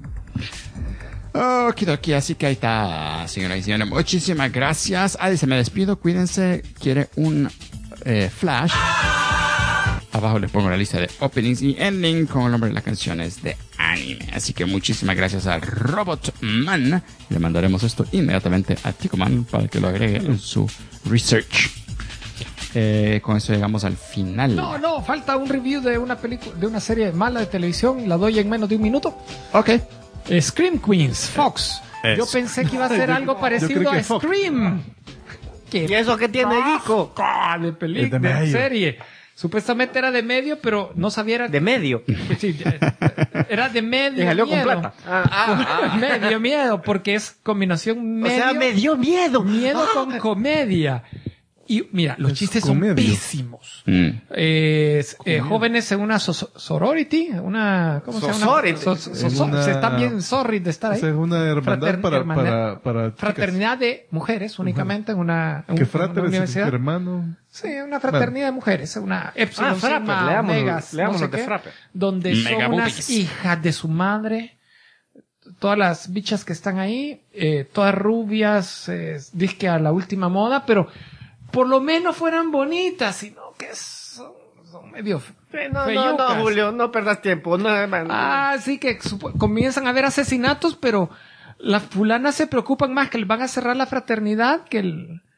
Okidoki, así que ahí está, señoras y señores. Muchísimas gracias. Dice, me despido, cuídense. Quiere un flash. Abajo les pongo la lista de openings y ending con el nombre de las canciones de anime. Así que muchísimas gracias a Robotman. Le mandaremos esto inmediatamente a Ticoman para que lo agregue en su research. Con eso llegamos al final. No, falta un review de una película, de una serie mala de televisión. La doy en menos de un minuto. Ok. Scream Queens, Fox. Yo pensé que iba a ser algo parecido creí que a Fox. Scream. ¿Qué ¿Y eso qué tiene, Guico? asco de Es de película, de medio. serie. Supuestamente era de medio, pero no sabía. De medio. Sí, era de medio. Y salió con miedo. plata. Medio miedo, porque es combinación O medio. sea, me dio miedo. Miedo con comedia. Y mira, los Es chistes comedia. son pésimos. Jóvenes en una sorority, una, ¿cómo se llama? Sorority. Una- Se están bien sorry de estar ahí. Esa es una hermandad para chicas. Fraternidad de mujeres únicamente en una, Que una frater es universidad. hermano. Sí, una fraternidad de mujeres, una Epsilon Frapper, Sigma, leámonos- Megas, leámonos no sé de qué, Frapper. donde son Mega unas boobies. hijas de su madre. Todas las bichas que están ahí, todas rubias, disque a la última moda, pero por lo menos fueran bonitas, sino que son medio No, feyucas. Julio, no perdas tiempo. No, man. Sí que comienzan a haber asesinatos, pero las fulanas se preocupan más que les van a cerrar la fraternidad que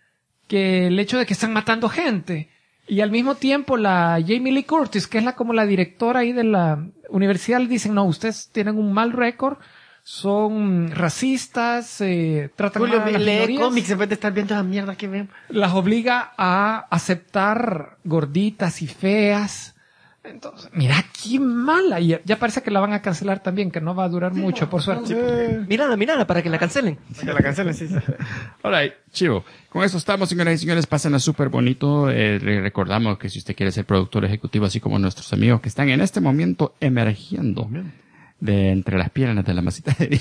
que el hecho de que están matando gente. Y al mismo tiempo la Jamie Lee Curtis, que es como la directora ahí de la universidad, le dicen, no, ustedes tienen un mal récord, son racistas, tratan Julio, mal a las lee minorías. cómics en vez de estar viendo esa mierda que vemos. Las obliga a aceptar gorditas y feas. Entonces, mira qué mala. Y ya parece que la van a cancelar también, que no va a durar mucho, por suerte. Mírala, para que la cancelen. Que la cancelen, sí. Alright, chivo. Con eso estamos, señoras y señores. Pásenla súper bonito. Le recordamos que si usted quiere ser productor ejecutivo, así como nuestros amigos que están en este momento emergiendo de entre las piernas de la masita de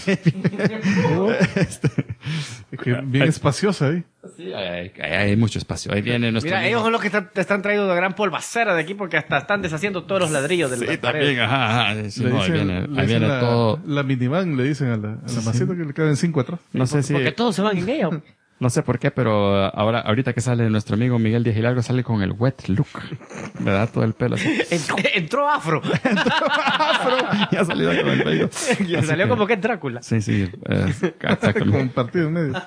Es que bien espaciosa ahí. Sí, hay mucho espacio. Ahí viene nuestro Mira, amigo. ellos son los que te están trayendo de gran polvacera de aquí porque hasta están deshaciendo todos los ladrillos de la Sí, pared. también, ajá. Sí, Le no, dicen, ahí le dicen viene todo. la minivan, le dicen a la maceta que le caben 5 atrás. No sé si, Porque todos se van en ella. no sé por qué, pero ahorita que sale nuestro amigo Miguel Díaz Hidalgo, sale con el wet look. ¿Verdad? Todo el pelo así. Entró afro. Y ha salido con el pelo. Y Así salió que- como que es Drácula. Sí, sí. Como Exactamente. un partido en medio.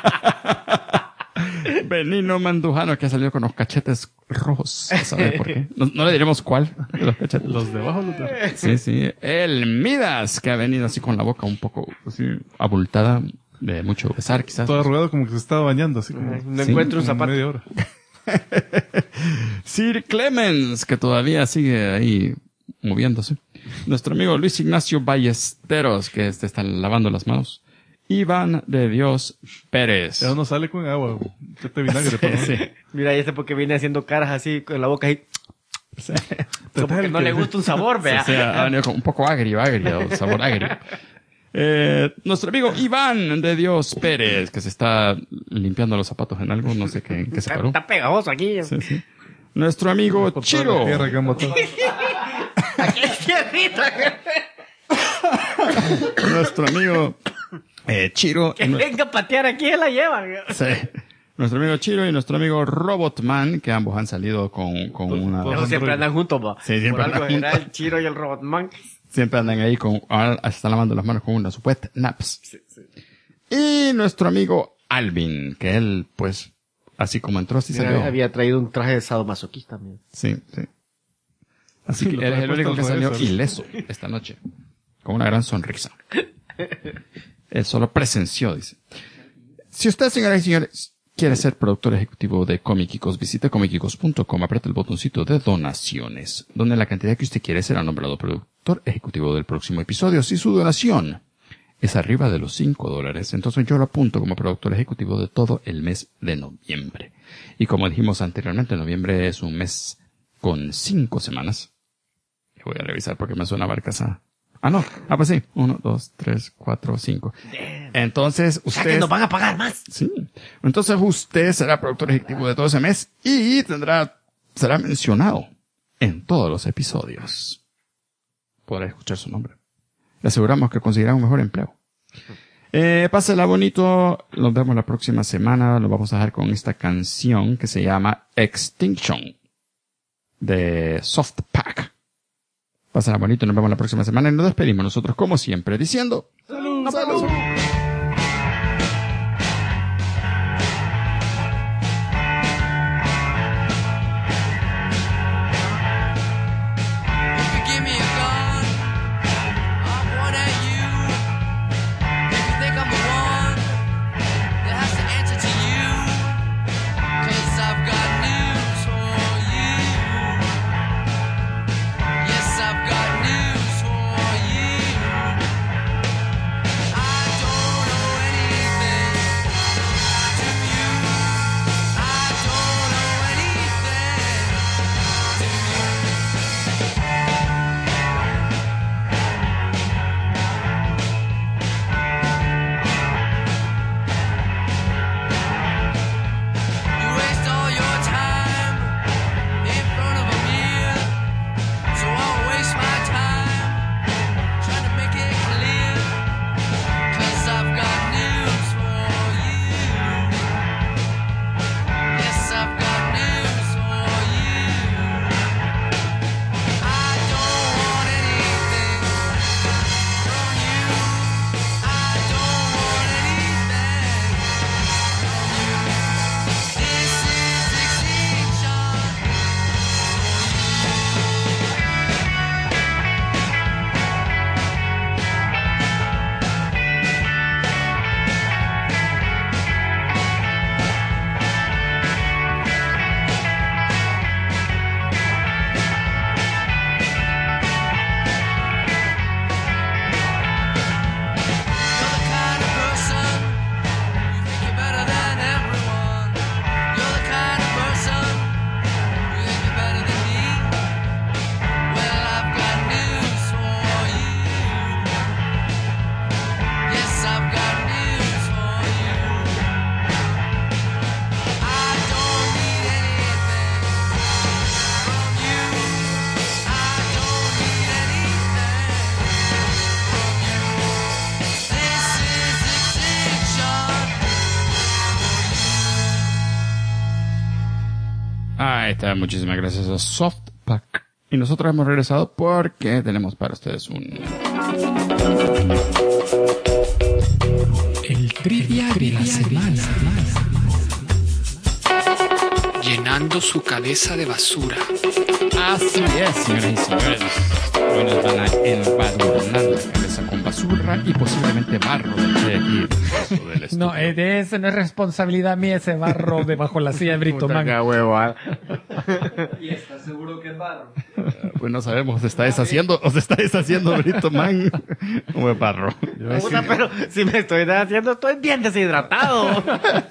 Benigno Mandujano que ha salido con los cachetes rojos. ¿Sabes por qué? No le diremos cuál de los cachetes. Los de abajo, los de arriba. Sí, sí. El Midas, que ha venido así con la boca un poco así abultada de mucho besar, quizás. Todo arrugado como que se estaba bañando, así como No Sí, encuentro un como zapato. media hora. Sir Clemens, que todavía sigue ahí moviéndose. Nuestro amigo Luis Ignacio Ballesteros, que está lavando las manos. Iván de Dios Pérez. Ya uno sale con agua. ¿Qué te vinagre? por favor. Sí. Mira, y porque viene haciendo caras así con la boca ahí. Como que no le gusta un sabor, vea. O sea, ha venido con un poco agrio, sabor agrio. Nuestro amigo Iván de Dios Pérez, que se está limpiando los zapatos en algo, no sé qué, en qué se paró. Está pegajoso aquí. Sí, sí. Nuestro amigo Por toda Chiro. la tierra que han botado. Aquí hay tierrita. Nuestro amigo Chiro. Que venga a patear aquí, él la lleva. Sí. Nuestro amigo Chiro y nuestro amigo Robotman, que ambos han salido con una... por- Ellos siempre andan juntos, va. Sí, siempre Por algo andan era el Chiro y el Robotman. Siempre andan ahí con... Ahora se están lavando las manos con unas wet naps. Y nuestro amigo Alvin, que él, pues, así como entró, sí Mira, salió. había traído un traje de sadomasoquista también. Sí, sí. Así Sí, que lo eres trae el único que puesto al salió revés, ileso esta noche. Con una gran sonrisa. Él solo presenció, dice. Si usted, señoras y señores, quiere ser productor ejecutivo de Comicicos, visite comicicos.com, apriete el botoncito de donaciones, donde la cantidad que usted quiere será nombrado productor ejecutivo del próximo episodio. Si su donación es arriba de los $5, entonces yo lo apunto como productor ejecutivo de todo el mes de noviembre. Y como dijimos anteriormente, noviembre es un mes con 5 semanas. Voy a revisar porque me suena Barcasa. Ah, no. Ah, pues sí. 1, 2, 3, 4, 5. Entonces, O sea que usted... nos van a pagar más. Sí. Entonces usted será productor ejecutivo de todo ese mes y será mencionado en todos los episodios. Podrá escuchar su nombre. Le aseguramos que conseguirá un mejor empleo. Pásela bonito. Nos vemos la próxima semana. Lo vamos a dejar con esta canción que se llama Extinction de Soft Pack. Pásala bonito. Nos vemos la próxima semana y nos despedimos nosotros como siempre diciendo ¡Salud! ¡Salud! Give me a gun, I'll point at you. If you think I'm the one that has to answer to you, 'cause I've got news for you. Yes, I've got news for you. I don't Ahí está, muchísimas gracias a Softpack. Y nosotros hemos regresado porque tenemos para ustedes El trivia de la semana. Llenando su cabeza de basura. Así es, señoras y señores. Hoy nos van a embadurnar la cabeza con basura y posiblemente barro de aquí. Del estudio. No, de eso no es responsabilidad mía ese barro debajo de la silla de Brito Man. ¿Y estás seguro que es barro? Pues no sabemos, ¿se está deshaciendo Brito Man o es barro? Puta, pero si me estoy deshaciendo, estoy bien deshidratado.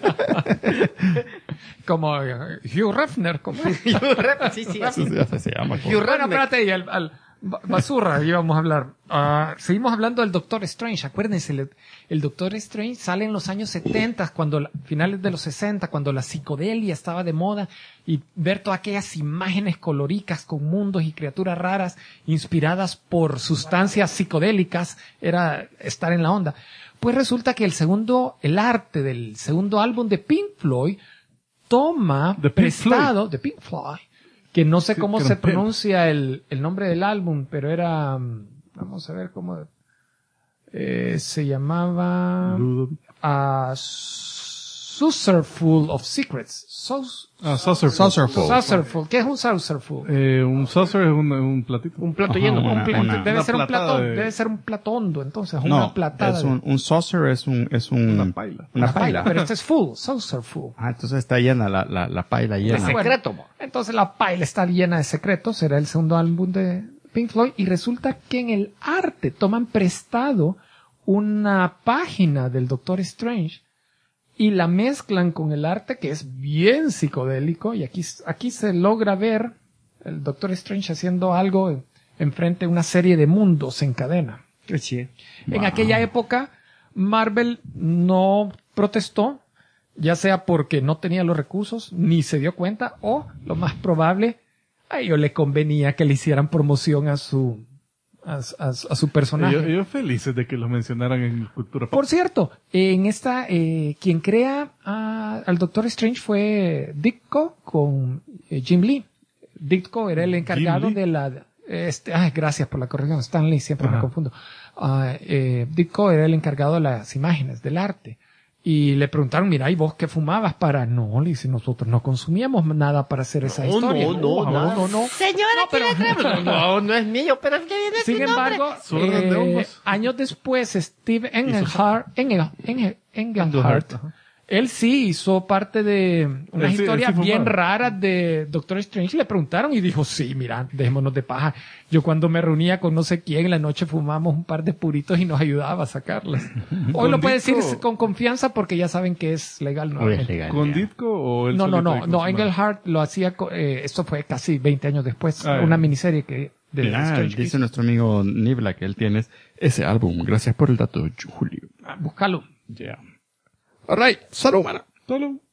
Como Hugh Hefner. Como Sí, sí, así. Así se llama. Bueno, espérate, y basura íbamos a hablar. Seguimos hablando del Doctor Strange. Acuérdense, el Doctor Strange sale en los años 70, finales de los 60, cuando la psicodelia estaba de moda, y ver todas aquellas imágenes colóricas con mundos y criaturas raras inspiradas por sustancias psicodélicas era estar en la onda. Pues resulta que el arte del segundo álbum de Pink Floyd toma ¿De Pink prestado de Pink Floyd, que no sé Sí, cómo que se no- pronuncia el nombre del álbum, pero era, vamos a ver cómo, se llamaba Saucerful of Secrets. Saucerful. Saucerful. ¿Qué es un Saucerful? Un saucer es un platito. Un plato lleno. Debe ser un platada plato, de- debe ser un plato hondo, entonces, No, una platada. es un saucer, es Una paila. Una paila. Pero este es full, Saucerful. Entonces está llena la paila llena. Secreto, mo. Entonces la paila está llena de secretos, será el segundo álbum de Pink Floyd, y resulta que en el arte toman prestado una página del Doctor Strange y la mezclan con el arte, que es bien psicodélico, y aquí se logra ver el Doctor Strange haciendo algo enfrente de una serie de mundos en cadena. En aquella época Marvel no protestó, ya sea porque no tenía los recursos, ni se dio cuenta, o lo más probable, a ellos le convenía que le hicieran promoción a su personaje. Ellos felices de que lo mencionaran en cultura pop. Por cierto, en esta, quien crea al Doctor Strange fue Ditko con Jim Lee. Ditko era el encargado Lee. de la... gracias por la corrección, Stan Lee, siempre me confundo. Ditko era el encargado de las imágenes, del arte. Y le preguntaron, mira, ¿y vos qué fumabas para...? No, le dice, nosotros no consumíamos nada para hacer esa historia. No. Señora, No, pero- no es mío, pero es que viene Sin su nombre. embargo, Solo de hongos. años después, Steve Engelhart, él sí hizo parte de unas Él sí historias bien fumaba. raras de Doctor Strange. Le preguntaron y dijo, sí, mira, dejémonos de paja. Yo cuando me reunía con no sé quién, en la noche fumamos un par de puritos y nos ayudaba a sacarlas. Hoy lo puede decir Ditko- con confianza porque ya saben que es legal. ¿no? Hoy es legal. ¿Con ya. Ditko o él No, solito ahí con su Engelhart lo hacía, esto fue casi 20 años después, Ah, una ya. miniserie que de Strange que Dice nuestro amigo Nibla que él tiene ese álbum. Gracias por el dato, Julio. búscalo. Yeah. All right. Salud, mano. Solo